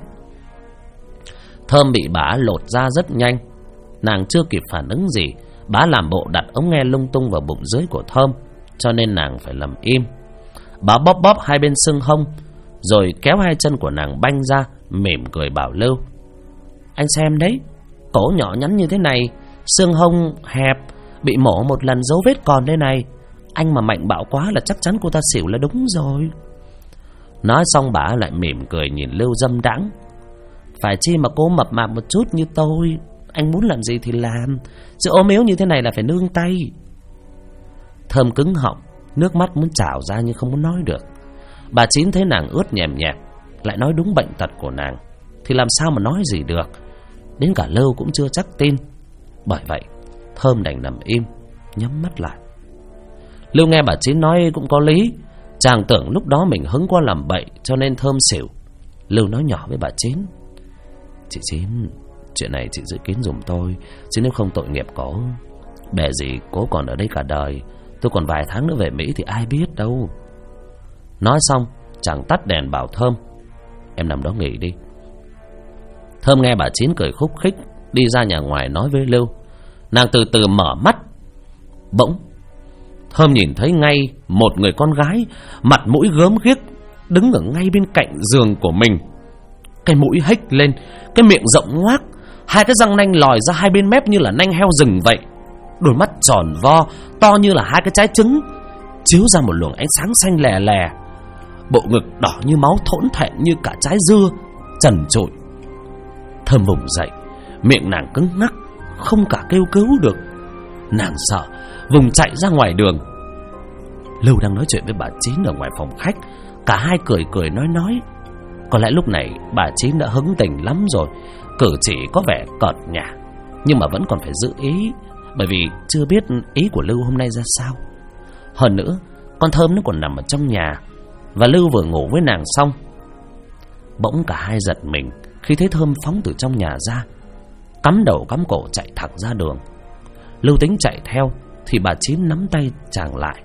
Thơm bị bà lột ra rất nhanh. Nàng chưa kịp phản ứng gì, bà làm bộ đặt ống nghe lung tung vào bụng dưới của Thơm, cho nên nàng phải nằm im. Bà bóp bóp hai bên xương hông, rồi kéo hai chân của nàng banh ra, mỉm cười bảo Lưu: Anh xem đấy, cổ nhỏ nhắn như thế này, xương hông hẹp, bị mổ một lần dấu vết còn đây này. Anh mà mạnh bạo quá là chắc chắn cô ta xỉu là đúng rồi. Nói xong bà lại mỉm cười nhìn Lưu dâm đãng: Phải chi mà cô mập mạp một chút như tôi, anh muốn làm gì thì làm, chứ ốm yếu như thế này là phải nương tay. Thơm cứng họng, nước mắt muốn trào ra nhưng không muốn nói được. Bà Chín thấy nàng ướt nhèm nhẹp, lại nói đúng bệnh tật của nàng, thì làm sao mà nói gì được. Đến cả Lưu cũng chưa chắc tin. Bởi vậy Thơm đành nằm im, nhắm mắt lại. Lưu nghe bà Chín nói cũng có lý, Chàng tưởng lúc đó mình hứng quá làm bậy cho nên Thơm xỉu. Lưu nói nhỏ với bà Chín: "Chị Chín, chuyện này chị dự kiến giùm tôi, chứ nếu không tội nghiệp cổ. Bè gì cổ còn ở đây cả đời, tôi còn vài tháng nữa về Mỹ thì ai biết đâu." Nói xong chàng tắt đèn bảo Thơm: "Em nằm đó nghỉ đi." Thơm nghe bà Chín cười khúc khích, đi ra nhà ngoài nói với Lưu. Nàng từ từ mở mắt. Bỗng Thơm nhìn thấy ngay một người con gái, mặt mũi gớm ghiếc, đứng ở ngay bên cạnh giường của mình. Cái mũi hếch lên, cái miệng rộng ngoác, hai cái răng nanh lòi ra hai bên mép như là nanh heo rừng vậy. Đôi mắt tròn vo, to như là hai cái trái trứng, chiếu ra một luồng ánh sáng xanh lè lè. Bộ ngực đỏ như máu, thỗn thẹn như cả trái dưa, trần trụi. Thơm vùng dậy, miệng nàng cứng ngắc, không cả kêu cứu được. Nàng sợ, vùng chạy ra ngoài đường. Lưu đang nói chuyện với bà Chín ở ngoài phòng khách. Cả hai cười cười nói. Có lẽ lúc này bà Chín đã hứng tình lắm rồi, cử chỉ có vẻ cợt nhả, nhưng mà vẫn còn phải giữ ý, bởi vì chưa biết ý của Lưu hôm nay ra sao. Hơn nữa, con Thơm nó còn nằm ở trong nhà, và Lưu vừa ngủ với nàng xong. Bỗng cả hai giật mình khi thấy Thơm phóng từ trong nhà ra, cắm đầu cắm cổ chạy thẳng ra đường. Lưu tính chạy theo thì bà Chín nắm tay chàng lại.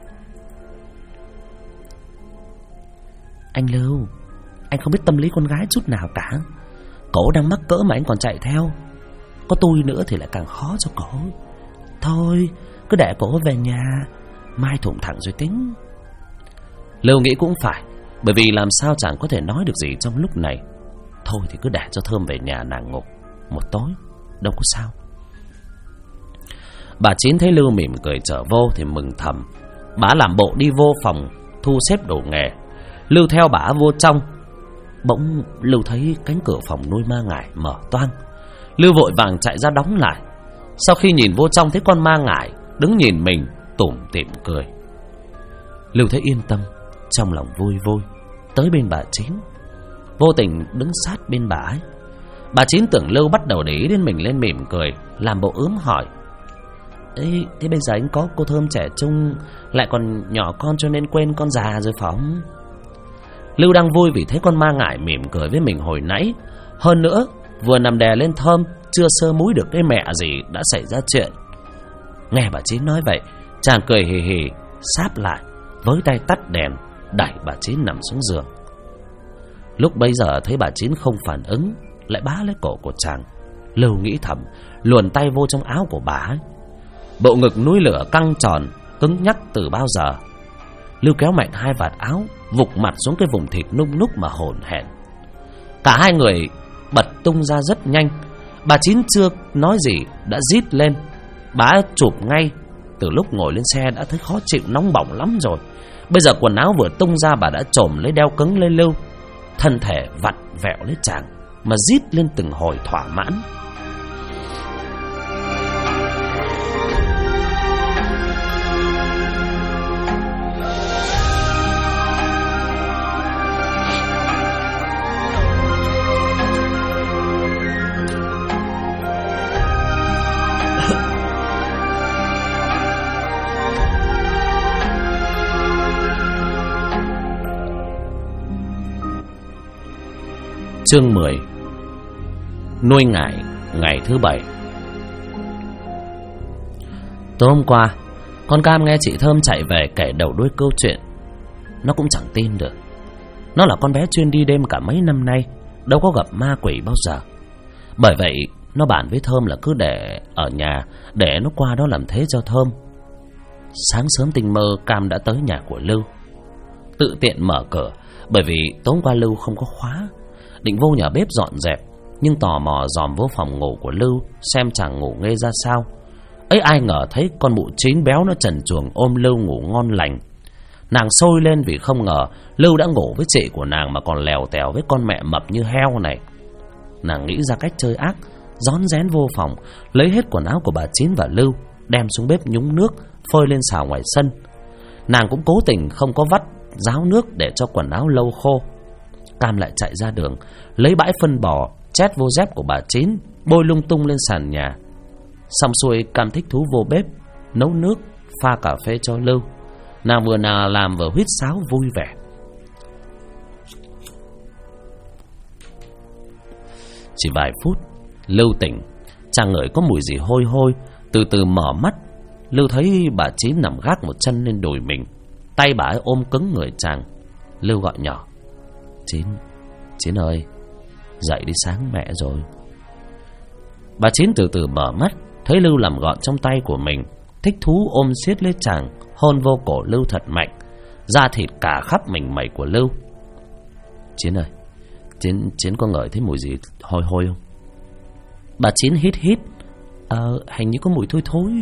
"Anh Lưu, anh không biết tâm lý con gái chút nào cả. Cổ đang mắc cỡ mà anh còn chạy theo. Có tôi nữa thì lại càng khó cho cổ. Thôi, cứ để cổ về nhà, mai thủng thẳng rồi tính." Lưu nghĩ cũng phải, bởi vì làm sao chàng có thể nói được gì trong lúc này. Thôi thì cứ để cho Thơm về nhà nàng ngủ một tối, đâu có sao. Bà Chín thấy Lưu mỉm cười trở vô thì mừng thầm. Bà làm bộ đi vô phòng thu xếp đồ nghề. Lưu theo bà vô trong. Bỗng Lưu thấy cánh cửa phòng nuôi ma ngải mở toang. Lưu vội vàng chạy ra đóng lại. Sau khi nhìn vô trong thấy con ma ngải đứng nhìn mình tủm tỉm cười. Lưu thấy yên tâm, trong lòng vui vui, tới bên bà Chín, vô tình đứng sát bên bà ấy. Bà Chín tưởng Lưu bắt đầu để ý đến mình lên mỉm cười, làm bộ ướm hỏi: "Ê, thế bây giờ anh có cô Thơm trẻ trung, lại còn nhỏ con cho nên quên con già rồi phải không?" Lưu đang vui vì thấy con ma ngải mỉm cười với mình hồi nãy. Hơn nữa vừa nằm đè lên Thơm, chưa sơ múi được cái mẹ gì đã xảy ra chuyện. Nghe bà Chín nói vậy, chàng cười hì hì sáp lại, với tay tắt đèn, đẩy bà Chín nằm xuống giường. Lúc bấy giờ thấy bà Chín không phản ứng, lại bá lấy cổ của chàng. Lưu nghĩ thầm, luồn tay vô trong áo của bà ấy. Bộ ngực núi lửa căng tròn, cứng nhắc từ bao giờ. Lưu kéo mạnh hai vạt áo, vụt mặt xuống cái vùng thịt nung núc mà hổn hển. Cả hai người bật tung ra rất nhanh. Bà Chín chưa nói gì đã rít lên. Bà chụp ngay. Từ lúc ngồi lên xe đã thấy khó chịu, nóng bỏng lắm rồi. Bây giờ quần áo vừa tung ra, bà đã chồm lấy đeo cứng lên Lưu, thân thể vặn vẹo lấy chàng mà rít lên từng hồi thỏa mãn. Chương 10. Nuôi ngải ngày thứ 7. Tối hôm qua, con Cam nghe chị Thơm chạy về kể đầu đuôi câu chuyện. Nó cũng chẳng tin được. Nó là con bé chuyên đi đêm cả mấy năm nay, đâu có gặp ma quỷ bao giờ. Bởi vậy nó bàn với Thơm là cứ để ở nhà, để nó qua đó làm thế cho Thơm. Sáng sớm tinh mơ, Cam đã tới nhà của Lưu, tự tiện mở cửa, bởi vì tối qua Lưu không có khóa. Định vô nhà bếp dọn dẹp, nhưng tò mò dòm vô phòng ngủ của Lưu xem chàng ngủ nghe ra sao. Ấy ai ngờ thấy con mụ Chín béo nó trần truồng ôm Lưu ngủ ngon lành. Nàng sôi lên vì không ngờ Lưu đã ngủ với chị của nàng mà còn lèo tèo với con mẹ mập như heo này. Nàng nghĩ ra cách chơi ác, rón rén vô phòng, lấy hết quần áo của bà Chín và Lưu, đem xuống bếp nhúng nước, phơi lên xào ngoài sân. Nàng cũng cố tình không có vắt ráo nước để cho quần áo lâu khô. Cam lại chạy ra đường, lấy bãi phân bò chét vô dép của bà Chín, bôi lung tung lên sàn nhà. Xong xuôi, Cam thích thú vô bếp nấu nước, pha cà phê cho Lưu. Nàng vừa nào làm vừa huýt sáo vui vẻ. Chỉ vài phút, Lưu tỉnh. Chàng ngửi có mùi gì hôi hôi. Từ từ mở mắt, Lưu thấy bà Chín nằm gác một chân lên đùi mình. Tay bà ấy ôm cứng người chàng. Lưu gọi nhỏ: Chín ơi, dậy đi, sáng mẹ rồi. Bà Chín từ từ mở mắt, thấy Lưu nằm gọn trong tay của mình, thích thú ôm siết lấy chàng, hôn vô cổ Lưu thật mạnh, da thịt cả khắp mình mẩy của Lưu. Chín ơi, Chín có ngửi thấy mùi gì hôi hôi không? Bà Chín hít. Hình như có mùi thối thối.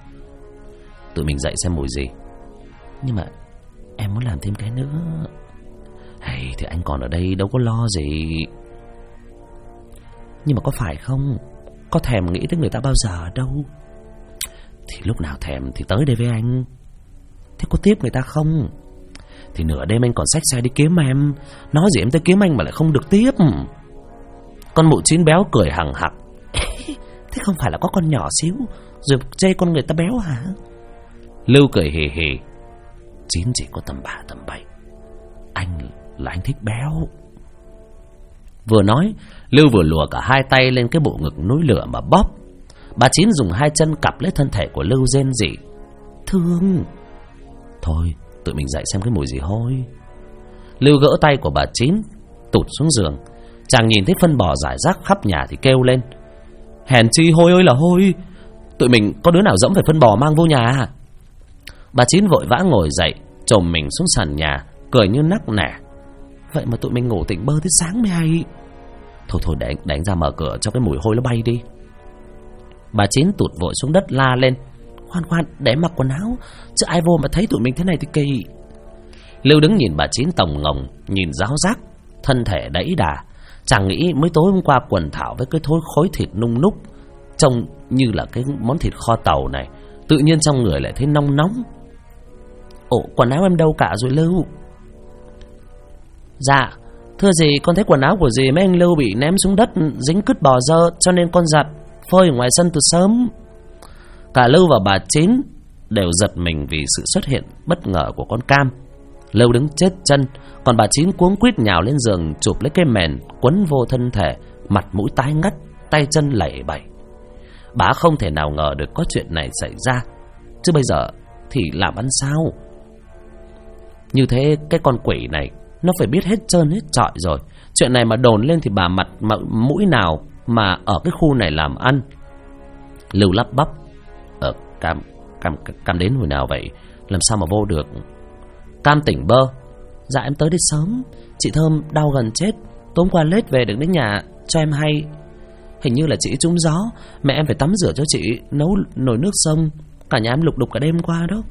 Tụi mình dậy xem mùi gì. Nhưng mà em muốn làm thêm cái nữa. Hay thì anh còn ở đây đâu có lo gì. Nhưng mà có phải không? Có thèm nghĩ tới người ta bao giờ đâu. Thì lúc nào thèm thì tới đây với anh. Thế có tiếp người ta không? Thì nửa đêm anh còn xách xe đi kiếm em. Nói gì em tới kiếm anh mà lại không được tiếp. Con mụ Chín béo cười hằng hặc. Thế không phải là có con nhỏ xíu rồi chê con người ta béo hả? Lưu cười hì hì. Chín chỉ có tầm 3 tầm 7. Anh là anh thích béo. Vừa nói, Lưu vừa lùa cả hai tay lên cái bộ ngực núi lửa mà bóp. Bà Chín dùng hai chân cặp lấy thân thể của Lưu rên rỉ: Thương. Thôi, tụi mình dậy xem cái mùi gì hôi. Lưu gỡ tay của bà Chín, tụt xuống giường. Chàng nhìn thấy phân bò rải rác khắp nhà thì kêu lên: Hèn chi hôi ơi là hôi. Tụi mình có đứa nào dẫm phải phân bò mang vô nhà à? Bà Chín vội vã ngồi dậy, chồm mình xuống sàn nhà, cười như nắc nẻ: Vậy mà tụi mình ngủ tỉnh bơ tới sáng mới hay. Thôi để anh ra mở cửa cho cái mùi hôi nó bay đi. Bà Chín tụt vội xuống đất la lên: Khoan, để mặc quần áo, chứ ai vô mà thấy tụi mình thế này thì kỳ. Lưu đứng nhìn bà Chín tòng ngồng, nhìn ráo rác, thân thể đẫy đà. Chàng nghĩ mới tối hôm qua quần thảo với cái khối thịt nung núc, trông như là cái món thịt kho tàu này, tự nhiên trong người lại thấy nóng nóng. Ồ, quần áo em đâu cả rồi Lưu? Dạ, thưa dì, con thấy quần áo của dì mấy anh Lưu bị ném xuống đất dính cứt bò dơ, cho nên con giặt phơi ở ngoài sân từ sớm. Cả Lưu và bà Chín đều giật mình vì sự xuất hiện bất ngờ của con Cam. Lưu đứng chết chân, còn bà Chín cuống quýt nhào lên giường chụp lấy cái mền quấn vô thân thể, mặt mũi tái ngắt, tay chân lẩy bẩy. Bà không thể nào ngờ được có chuyện này xảy ra, chứ bây giờ thì làm ăn sao? Như thế cái con quỷ này nó phải biết hết trơn hết trọi rồi. Chuyện này mà đồn lên thì bà mặt mũi nào mà ở cái khu này làm ăn. Lưu lắp bắp: Cam đến hồi nào vậy? Làm sao mà vô được? Cam tỉnh bơ: Dạ em tới đây sớm. Chị Thơm đau gần chết, tối qua lết về được đến nhà cho em hay. Hình như là chị trúng gió, mẹ em phải tắm rửa cho chị, nấu nồi nước sông, cả nhà em lục đục cả đêm qua đó.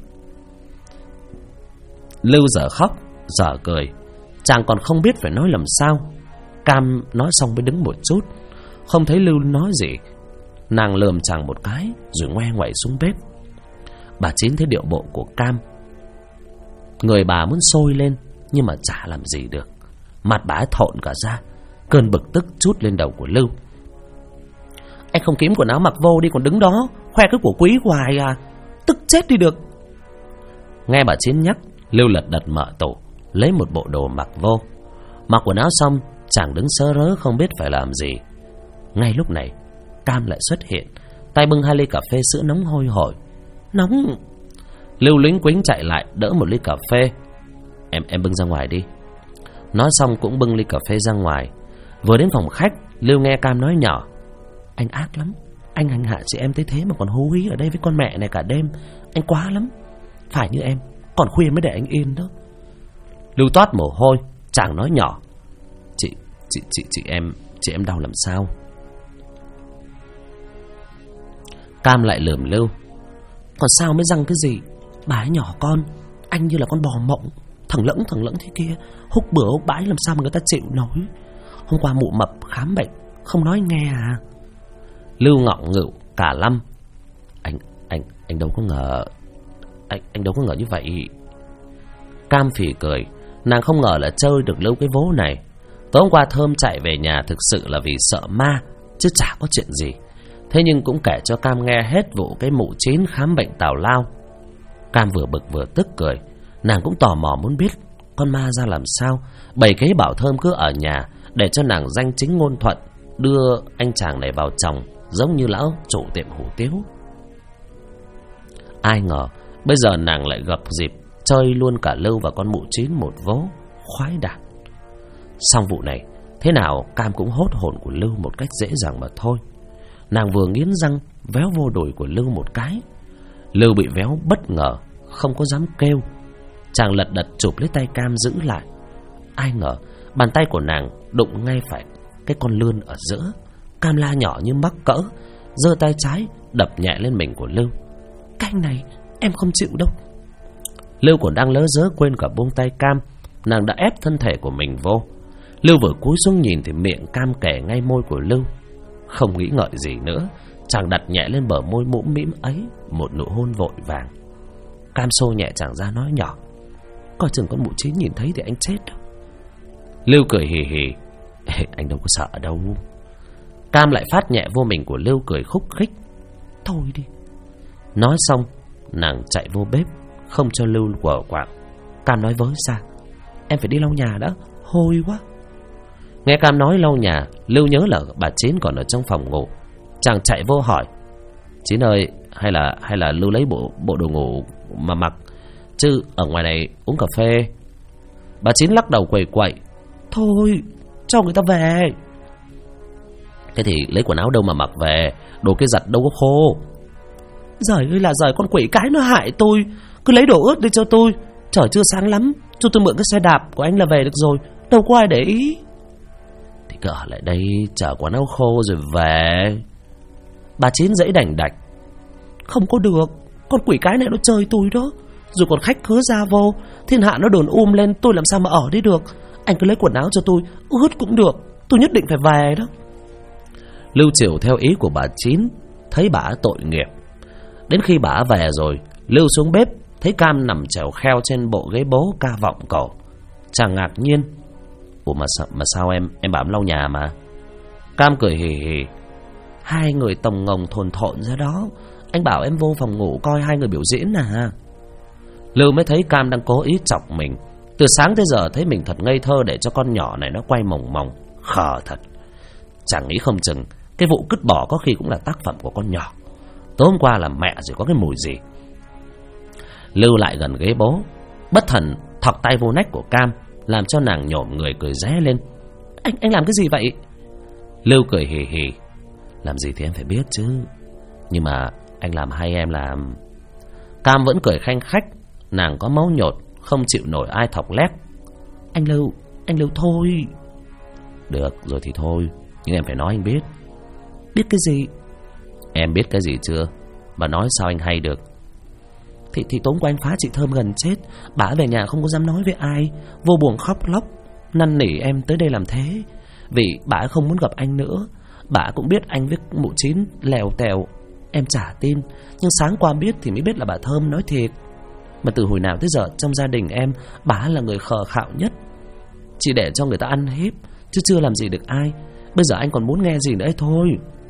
Lưu giờ khóc giờ cười, chàng còn không biết phải nói làm sao. Cam nói xong mới đứng một chút, không thấy Lưu nói gì. Nàng lườm chàng một cái rồi ngoe ngoẩy xuống bếp. Bà Chín thấy điệu bộ của Cam, người bà muốn sôi lên nhưng mà chả làm gì được. Mặt bà ấy thộn cả ra, cơn bực tức trút lên đầu của Lưu. Anh không kiếm quần áo mặc vô đi, còn đứng đó khoe cái của quý hoài à? Tức chết đi được. Nghe bà Chín nhắc, Lưu lật đật mở tủ, lấy một bộ đồ mặc vô. Mặc quần áo xong, chàng đứng sớ rớ không biết phải làm gì. Ngay lúc này, Cam lại xuất hiện, tay bưng 2 ly cà phê sữa nóng hôi hổi. Nóng! Lưu lính quính chạy lại đỡ một ly cà phê. Em bưng ra ngoài đi. Nói xong cũng bưng ly cà phê ra ngoài. Vừa đến phòng khách, Lưu nghe Cam nói nhỏ: Anh ác lắm, anh hành hạ chị em tới thế mà còn hú hí ở đây với con mẹ này cả đêm. Anh quá lắm. Phải như em, còn khuya mới để anh yên đó. Lưu toát mồ hôi, chàng nói nhỏ: Chị em đau làm sao? Cam lại lườm Lưu: Còn sao mới răng cái gì? Bà ấy nhỏ con, anh như là con bò mộng, thằng lẫng thế kia, húc bữa húc bãi làm sao mà người ta chịu nổi. Hôm qua mụ mập khám bệnh không nói nghe à? Lưu ngọng ngựu cả lăm: Anh đâu có ngờ, anh đâu có ngờ như vậy. Cam phì cười, nàng không ngờ là chơi được Lưu cái vố này. Tối hôm qua Thơm chạy về nhà thực sự là vì sợ ma, chứ chả có chuyện gì. Thế nhưng cũng kể cho Cam nghe hết vụ cái mụ Chín khám bệnh tào lao. Cam vừa bực vừa tức cười. Nàng cũng tò mò muốn biết con ma ra làm sao, bày kế bảo Thơm cứ ở nhà để cho nàng danh chính ngôn thuận đưa anh chàng này vào chồng, giống như lão chủ tiệm hủ tiếu. Ai ngờ bây giờ nàng lại gặp dịp chơi luôn cả Lưu và con mụ Chín một vố khoái đạt. Xong vụ này, thế nào Cam cũng hốt hồn của Lưu một cách dễ dàng mà thôi. Nàng vừa nghiến răng véo vô đùi của Lưu một cái. Lưu bị véo bất ngờ, không có dám kêu. Chàng lật đật chụp lấy tay Cam giữ lại. Ai ngờ bàn tay của nàng đụng ngay phải cái con lươn ở giữa. Cam la nhỏ như mắc cỡ, giơ tay trái đập nhẹ lên mình của Lưu. Cái này em không chịu đâu. Lưu còn đang lớ dớ quên cả buông tay Cam. Nàng đã ép thân thể của mình vô. Lưu vừa cúi xuống nhìn thì miệng Cam kề ngay môi của Lưu. Không nghĩ ngợi gì nữa, chàng đặt nhẹ lên bờ môi mũm mĩm ấy một nụ hôn vội vàng. Cam xô nhẹ chàng ra nói nhỏ: coi chừng con mụ Chín nhìn thấy thì anh chết đâu. Lưu cười hì hì: anh đâu có sợ đâu. Cam lại phát nhẹ vô mình của Lưu, cười khúc khích: thôi đi. Nói xong nàng chạy vô bếp, không cho Lưu quở quạng. Cam nói với xa: em phải đi lau nhà đã, hôi quá. Nghe Cam nói lau nhà, Lưu nhớ là bà Chín còn ở trong phòng ngủ. Chàng chạy vô hỏi: Chín ơi, hay là Lưu lấy bộ đồ ngủ mà mặc, chứ ở ngoài này uống cà phê. Bà Chín lắc đầu quẩy quậy: thôi, cho người ta về. Thế thì lấy quần áo đâu mà mặc về, đồ kia giặt đâu có khô. Giời ơi là giời, con quỷ cái nó hại tôi. Cứ lấy đồ ướt đi cho tôi. Trời chưa sáng lắm, cho tôi mượn cái xe đạp của anh là về được rồi, đâu có ai để ý. Thì cứ ở lại đây chờ quần áo khô rồi về. Bà Chín dãy đành đạch: không có được, con quỷ cái này nó chơi tôi đó. Rồi còn khách khứa ra vô, thiên hạ nó đồn lên, tôi làm sao mà ở đây được. Anh cứ lấy quần áo cho tôi, ướt cũng được, tôi nhất định phải về đó. Lưu chiều theo ý của bà Chín, thấy bà tội nghiệp. Đến khi bà về rồi, Lưu xuống bếp thấy Cam nằm chèo kheo trên bộ ghế bố ca vọng cổ. Chàng ngạc nhiên: ủa mà sao em bảo em lau nhà mà. Cam cười hì hì: hai người tồng ngồng thồn thộn ra đó, anh bảo em vô phòng ngủ coi hai người biểu diễn à. Lưu mới thấy Cam đang cố ý chọc mình. Từ sáng tới giờ thấy mình thật ngây thơ để cho con nhỏ này nó quay mòng mòng, khờ thật. Chẳng nghĩ không chừng cái vụ cứt bỏ có khi cũng là tác phẩm của con nhỏ. Tối hôm qua là mẹ rồi có cái mùi gì. Lưu lại gần ghế bố, bất thần thọc tay vô nách của Cam, làm cho nàng nhổm người cười ré lên: anh làm cái gì vậy? Lưu cười hì hì: làm gì thì em phải biết chứ, nhưng mà anh làm hay em làm. Cam vẫn cười khanh khách. Nàng có máu nhột, không chịu nổi ai thọc lét: anh Lưu thôi. Được rồi thì thôi, nhưng em phải nói anh biết. Biết cái gì? Em biết cái gì chưa? Bà nói sao anh hay được. Thì tối qua anh phá chị Thơm gần chết. Bà về nhà không có dám nói với ai, vô buồn khóc lóc, năn nỉ em tới đây làm thế. Vì bà không muốn gặp anh nữa. Bà cũng biết anh với mụ Chín lèo tèo. Em chả tin, nhưng sáng qua biết thì mới biết là bà Thơm nói thiệt. Mà từ hồi nào tới giờ trong gia đình em, bà là người khờ khạo nhất, chỉ để cho người ta ăn hiếp, chứ chưa làm gì được ai. Bây giờ anh còn muốn nghe gì nữa ấy thôi.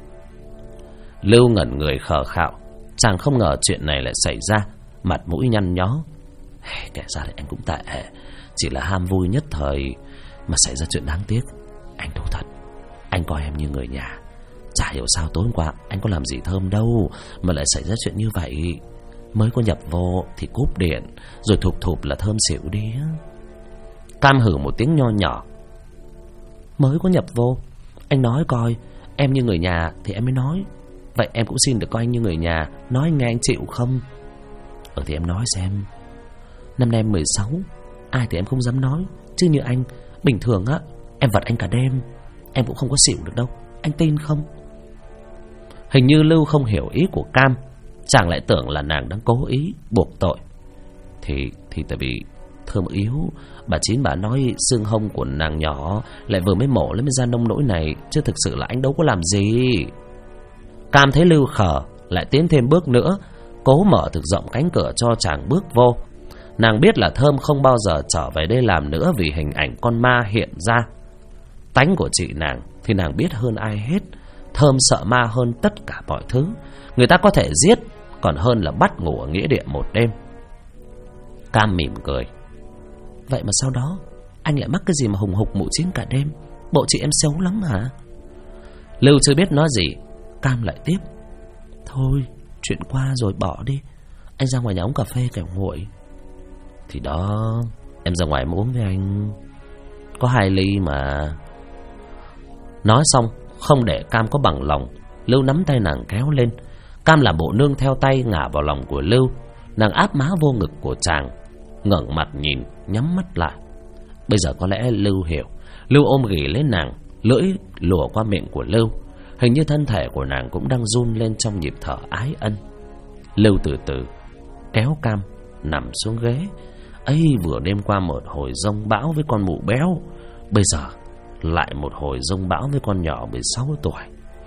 Lưu ngẩn người khờ khạo. Chàng không ngờ chuyện này lại xảy ra, mặt mũi nhăn nhó: kể ra thì anh cũng tệ, chỉ là ham vui nhất thời mà xảy ra chuyện đáng tiếc. Anh thú thật, anh coi em như người nhà. Chả hiểu sao tối hôm qua anh có làm gì Thơm đâu mà lại xảy ra chuyện như vậy. Mới có nhập vô thì cúp điện, rồi thụp là Thơm xỉu đi. Cam hử một tiếng nho nhỏ: mới có nhập vô, anh nói coi em như người nhà thì em mới nói. Vậy em cũng xin được coi anh như người nhà, nói anh nghe anh chịu không? Thì em nói xem. Năm nay em 16, ai thì em không dám nói, chứ như anh, bình thường á, em vật anh cả đêm, em cũng không có xỉu được đâu, anh tin không? Hình như Lưu không hiểu ý của Cam. Chàng lại tưởng là nàng đang cố ý buộc tội. Thì tại vì Thơm yếu, bà Chín bà nói xương hông của nàng nhỏ lại vừa mới mổ lấy mới ra nông nỗi này, chứ thực sự là anh đâu có làm gì. Cam thấy Lưu khờ, lại tiến thêm bước nữa, cố mở thực rộng cánh cửa cho chàng bước vô. Nàng biết là Thơm không bao giờ trở về đây làm nữa vì hình ảnh con ma hiện ra. Tánh của chị nàng thì nàng biết hơn ai hết. Thơm sợ ma hơn tất cả mọi thứ. Người ta có thể giết còn hơn là bắt ngủ ở nghĩa địa một đêm. Cam mỉm cười. Vậy mà sau đó anh lại mắc cái gì mà hùng hục mụ chín cả đêm? Bộ chị em xấu lắm hả? Lưu chưa biết nói gì, Cam lại tiếp. Thôi, chuyện qua rồi, bỏ đi. Anh ra ngoài nhà uống cà phê kẻo nguội. Thì đó, em ra ngoài mà uống với anh. Có 2 ly mà. Nói xong, không để Cam có bằng lòng, Lưu nắm tay nàng kéo lên. Cam làm bộ nương theo tay ngả vào lòng của Lưu. Nàng áp má vô ngực của chàng, ngẩng mặt nhìn, nhắm mắt lại. Bây giờ có lẽ Lưu hiểu. Lưu ôm ghì lấy nàng, lưỡi lùa qua miệng của Lưu. Hình như thân thể của nàng cũng đang run lên trong nhịp thở ái ân. Lưu từ từ kéo Cam nằm xuống ghế. Ấy, vừa đêm qua một hồi giông bão với con mụ béo, bây giờ lại một hồi giông bão với con nhỏ 16 tuổi.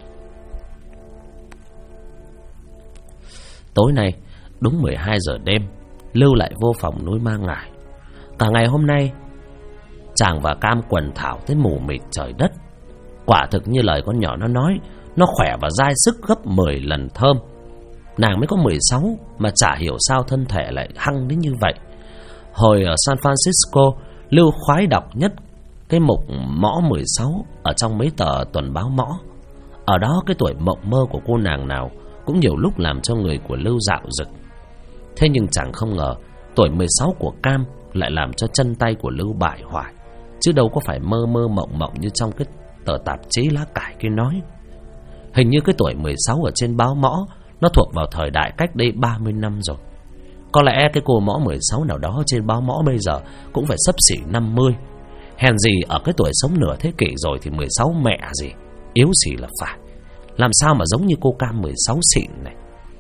Tối nay đúng 12 giờ đêm, Lưu lại vô phòng nuôi ma ngải. Cả ngày hôm nay chàng và Cam quần thảo tới mù mịt trời đất. Quả thực như lời con nhỏ nó nói, nó khỏe và dai sức gấp 10 lần Thơm. Nàng mới có 16 mà chả hiểu sao thân thể lại hăng đến như vậy. Hồi ở San Francisco, Lưu khoái đọc nhất cái mục mõ 16 ở trong mấy tờ tuần báo mõ. Ở đó cái tuổi mộng mơ của cô nàng nào cũng nhiều lúc làm cho người của Lưu dạo dực. Thế nhưng chẳng không ngờ tuổi 16 của Cam lại làm cho chân tay của Lưu bại hoại, chứ đâu có phải mơ mơ mộng mộng như trong cái tờ tạp chí lá cải kia nói. Hình như cái tuổi 16 ở trên báo mõ nó thuộc vào thời đại cách đây 30 năm rồi. Có lẽ cái cô mõ 16 nào đó trên báo mõ bây giờ cũng phải xấp xỉ 50. Hèn gì ở cái tuổi sống nửa thế kỷ rồi thì 16 mẹ gì, yếu xỉ là phải. Làm sao mà giống như cô Cam 16 xịn này.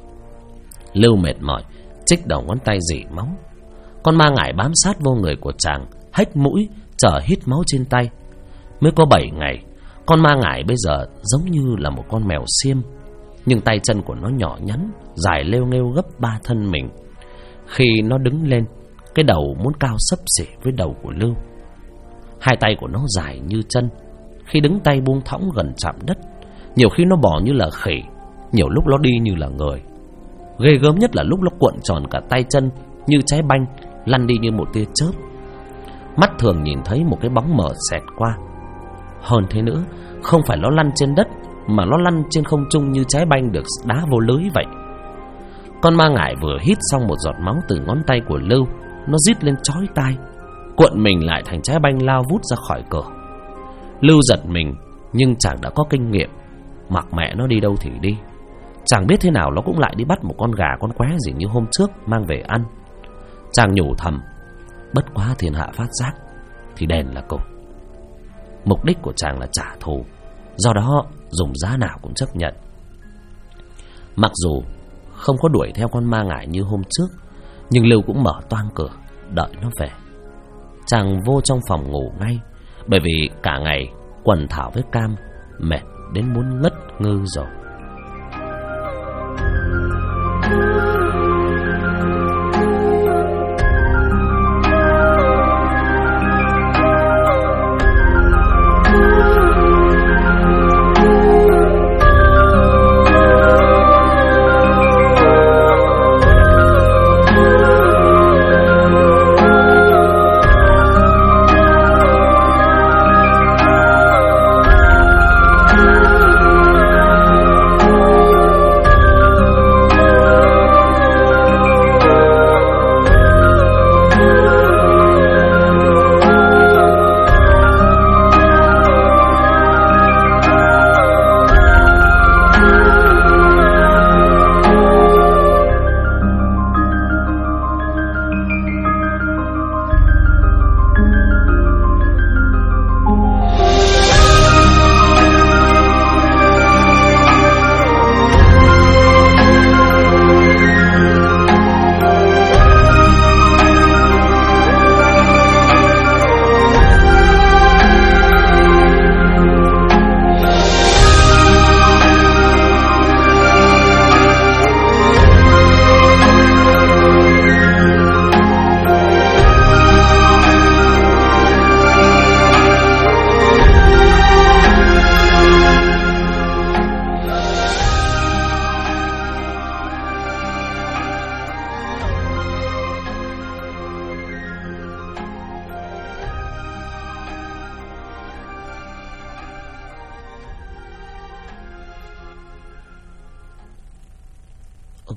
Lưu mệt mỏi chích đầu ngón tay rỉ máu. Con ma ngải bám sát vô người của chàng, hách mũi chờ hít máu trên tay. Mới có 7 ngày, con ma ngải bây giờ giống như là một con mèo xiêm, nhưng tay chân của nó nhỏ nhắn, dài lêu nghêu gấp 3 thân mình. Khi nó đứng lên, cái đầu muốn cao xấp xỉ với đầu của Lưu. 2 tay của nó dài như chân, khi đứng tay buông thõng gần chạm đất. Nhiều khi nó bò như là khỉ, nhiều lúc nó đi như là người. Ghê gớm nhất là lúc nó cuộn tròn cả tay chân như trái banh, lăn đi như một tia chớp. Mắt thường nhìn thấy một cái bóng mờ xẹt qua. Hơn thế nữa, không phải nó lăn trên đất, mà nó lăn trên không trung như trái banh được đá vô lưới vậy. Con ma ngải vừa hít xong một giọt máu từ ngón tay của Lưu, nó rít lên chói tai, cuộn mình lại thành trái banh lao vút ra khỏi cửa. Lưu giật mình, nhưng chàng đã có kinh nghiệm, mặc mẹ nó đi đâu thì đi. Chàng biết thế nào nó cũng lại đi bắt một con gà con qué gì như hôm trước mang về ăn. Chàng nhủ thầm, bất quá thiên hạ phát giác thì đền là cùng. Mục đích của chàng là trả thù, do đó dùng giá nào cũng chấp nhận. Mặc dù không có đuổi theo con ma ngải như hôm trước, nhưng Lưu cũng mở toang cửa đợi nó về. Chàng vô trong phòng ngủ ngay, bởi vì cả ngày quần thảo với Cam mệt đến muốn ngất ngư rồi.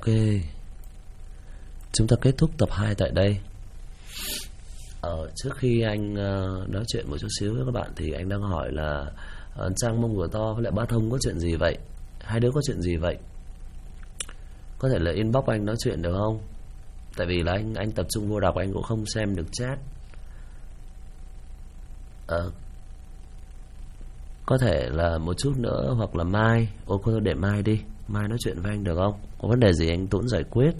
Chúng ta kết thúc tập 2 tại đây. Trước khi anh nói chuyện một chút xíu với các bạn thì anh đang hỏi là Trang Mông Cửa To với lại Ba Thông có chuyện gì vậy? Hai đứa có chuyện gì vậy? Có thể là inbox anh nói chuyện được không? Tại vì là anh tập trung vô đọc, anh cũng không xem được chat. Có thể là một chút nữa hoặc là mai. Thôi để mai đi, mai nói chuyện với anh được không? Có vấn đề gì anh Tuấn giải quyết.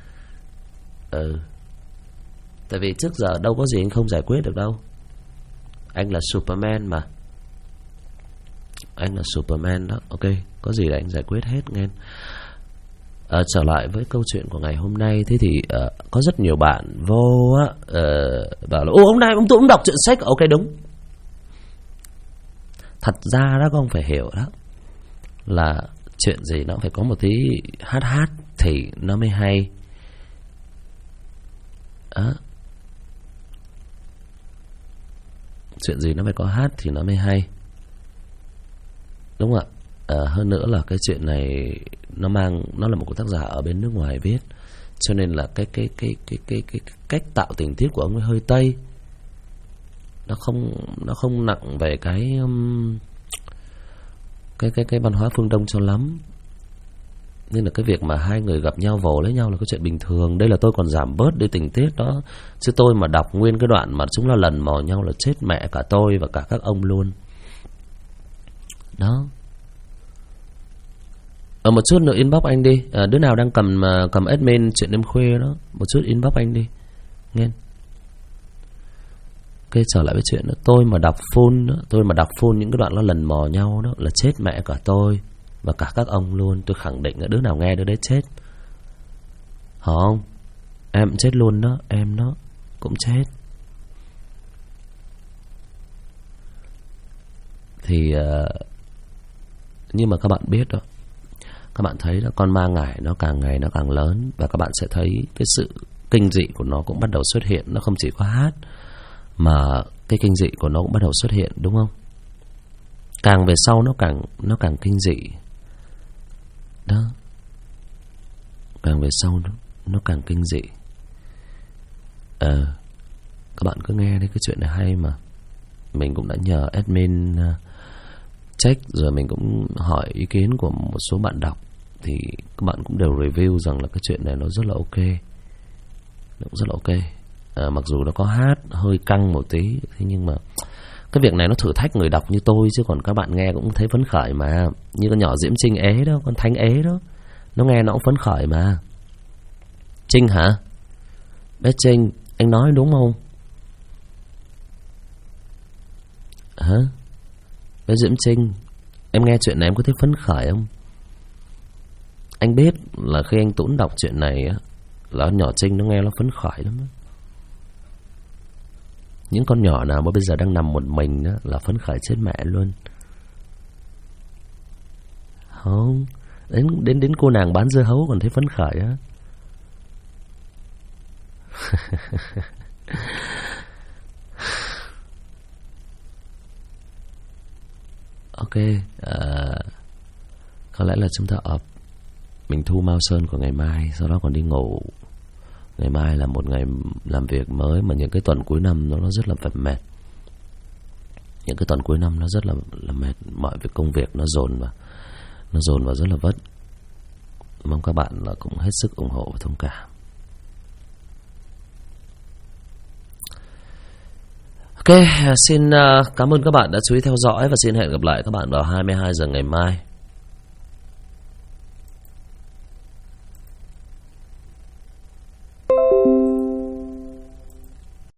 Tại vì trước giờ đâu có gì anh không giải quyết được đâu. Anh là Superman mà. Anh là Superman đó. Ok, có gì là anh giải quyết hết nghe. Trở lại với câu chuyện của ngày hôm nay. Thế thì có rất nhiều bạn vô á, bảo là hôm nay ông Tuấn đọc truyện sách. Ok, đúng. Thật ra đó các ông phải hiểu đó, là chuyện gì nó phải có một tí hát thì nó mới hay. Chuyện gì nó phải có hát thì nó mới hay, đúng không ạ? Hơn nữa là cái chuyện này nó là một của tác giả ở bên nước ngoài viết, cho nên là cái cách tạo tình tiết của ông ấy hơi Tây. Nó không nặng về cái văn hóa phương Đông cho lắm. Nên là cái việc mà hai người gặp nhau vồ lấy nhau là cái chuyện bình thường. Đây là tôi còn giảm bớt đi tình tiết đó, chứ tôi mà đọc nguyên cái đoạn mà chúng là lần mò nhau là chết mẹ cả tôi và cả các ông luôn đó. Một chút nữa inbox anh đi. Đứa nào đang cầm admin chuyện đêm khuya đó, một chút inbox anh đi nghe. Ok, trở lại với chuyện đó. Tôi mà đọc full những cái đoạn nó lần mò nhau đó là chết mẹ cả tôi và cả các ông luôn. Tôi khẳng định là đứa nào nghe đứa đấy chết. Không, em cũng chết luôn đó. Em nó cũng chết. Thì nhưng mà các bạn biết đó, các bạn thấy đó, con ma ngải nó càng ngày nó càng lớn. Và các bạn sẽ thấy cái sự kinh dị của nó cũng bắt đầu xuất hiện. Nó không chỉ có hát mà cái kinh dị của nó cũng bắt đầu xuất hiện, đúng không? Càng về sau nó càng kinh dị đó. Càng về sau nó càng kinh dị. Các bạn cứ nghe đấy, cái chuyện này hay mà. Mình cũng đã nhờ admin check rồi, mình cũng hỏi ý kiến của một số bạn đọc, thì các bạn cũng đều review rằng là cái chuyện này nó rất là ok. Nó cũng rất là ok. Mặc dù nó có hát hơi căng một tí, thế nhưng mà cái việc này nó thử thách người đọc như tôi, chứ còn các bạn nghe cũng thấy phấn khởi mà. Như con nhỏ Diễm Trinh ế đó, con Thánh ế đó, nó nghe nó cũng phấn khởi mà. Trinh hả? Bé Trinh, anh nói đúng không? Hả? Bé Diễm Trinh, em nghe chuyện này em có thấy phấn khởi không? Anh biết là khi anh Tuấn đọc chuyện này á, là nhỏ Trinh nó nghe nó phấn khởi lắm đó. Những con nhỏ nào mà bây giờ đang nằm một mình đó, là phấn khởi chết mẹ luôn. Không, đến cô nàng bán dưa hấu còn thấy phấn khởi á. Ok, có lẽ là chúng ta mình thu Mao Sơn của ngày mai, sau đó còn đi ngủ. Ngày mai là một ngày làm việc mới, mà những cái tuần cuối năm nó rất là mệt. Những cái tuần cuối năm nó rất là mệt. Mọi việc công việc nó dồn vào rất là vất. Mong các bạn là cũng hết sức ủng hộ và thông cảm. Ok, xin cảm ơn các bạn đã chú ý theo dõi, và xin hẹn gặp lại các bạn vào 22 giờ ngày mai.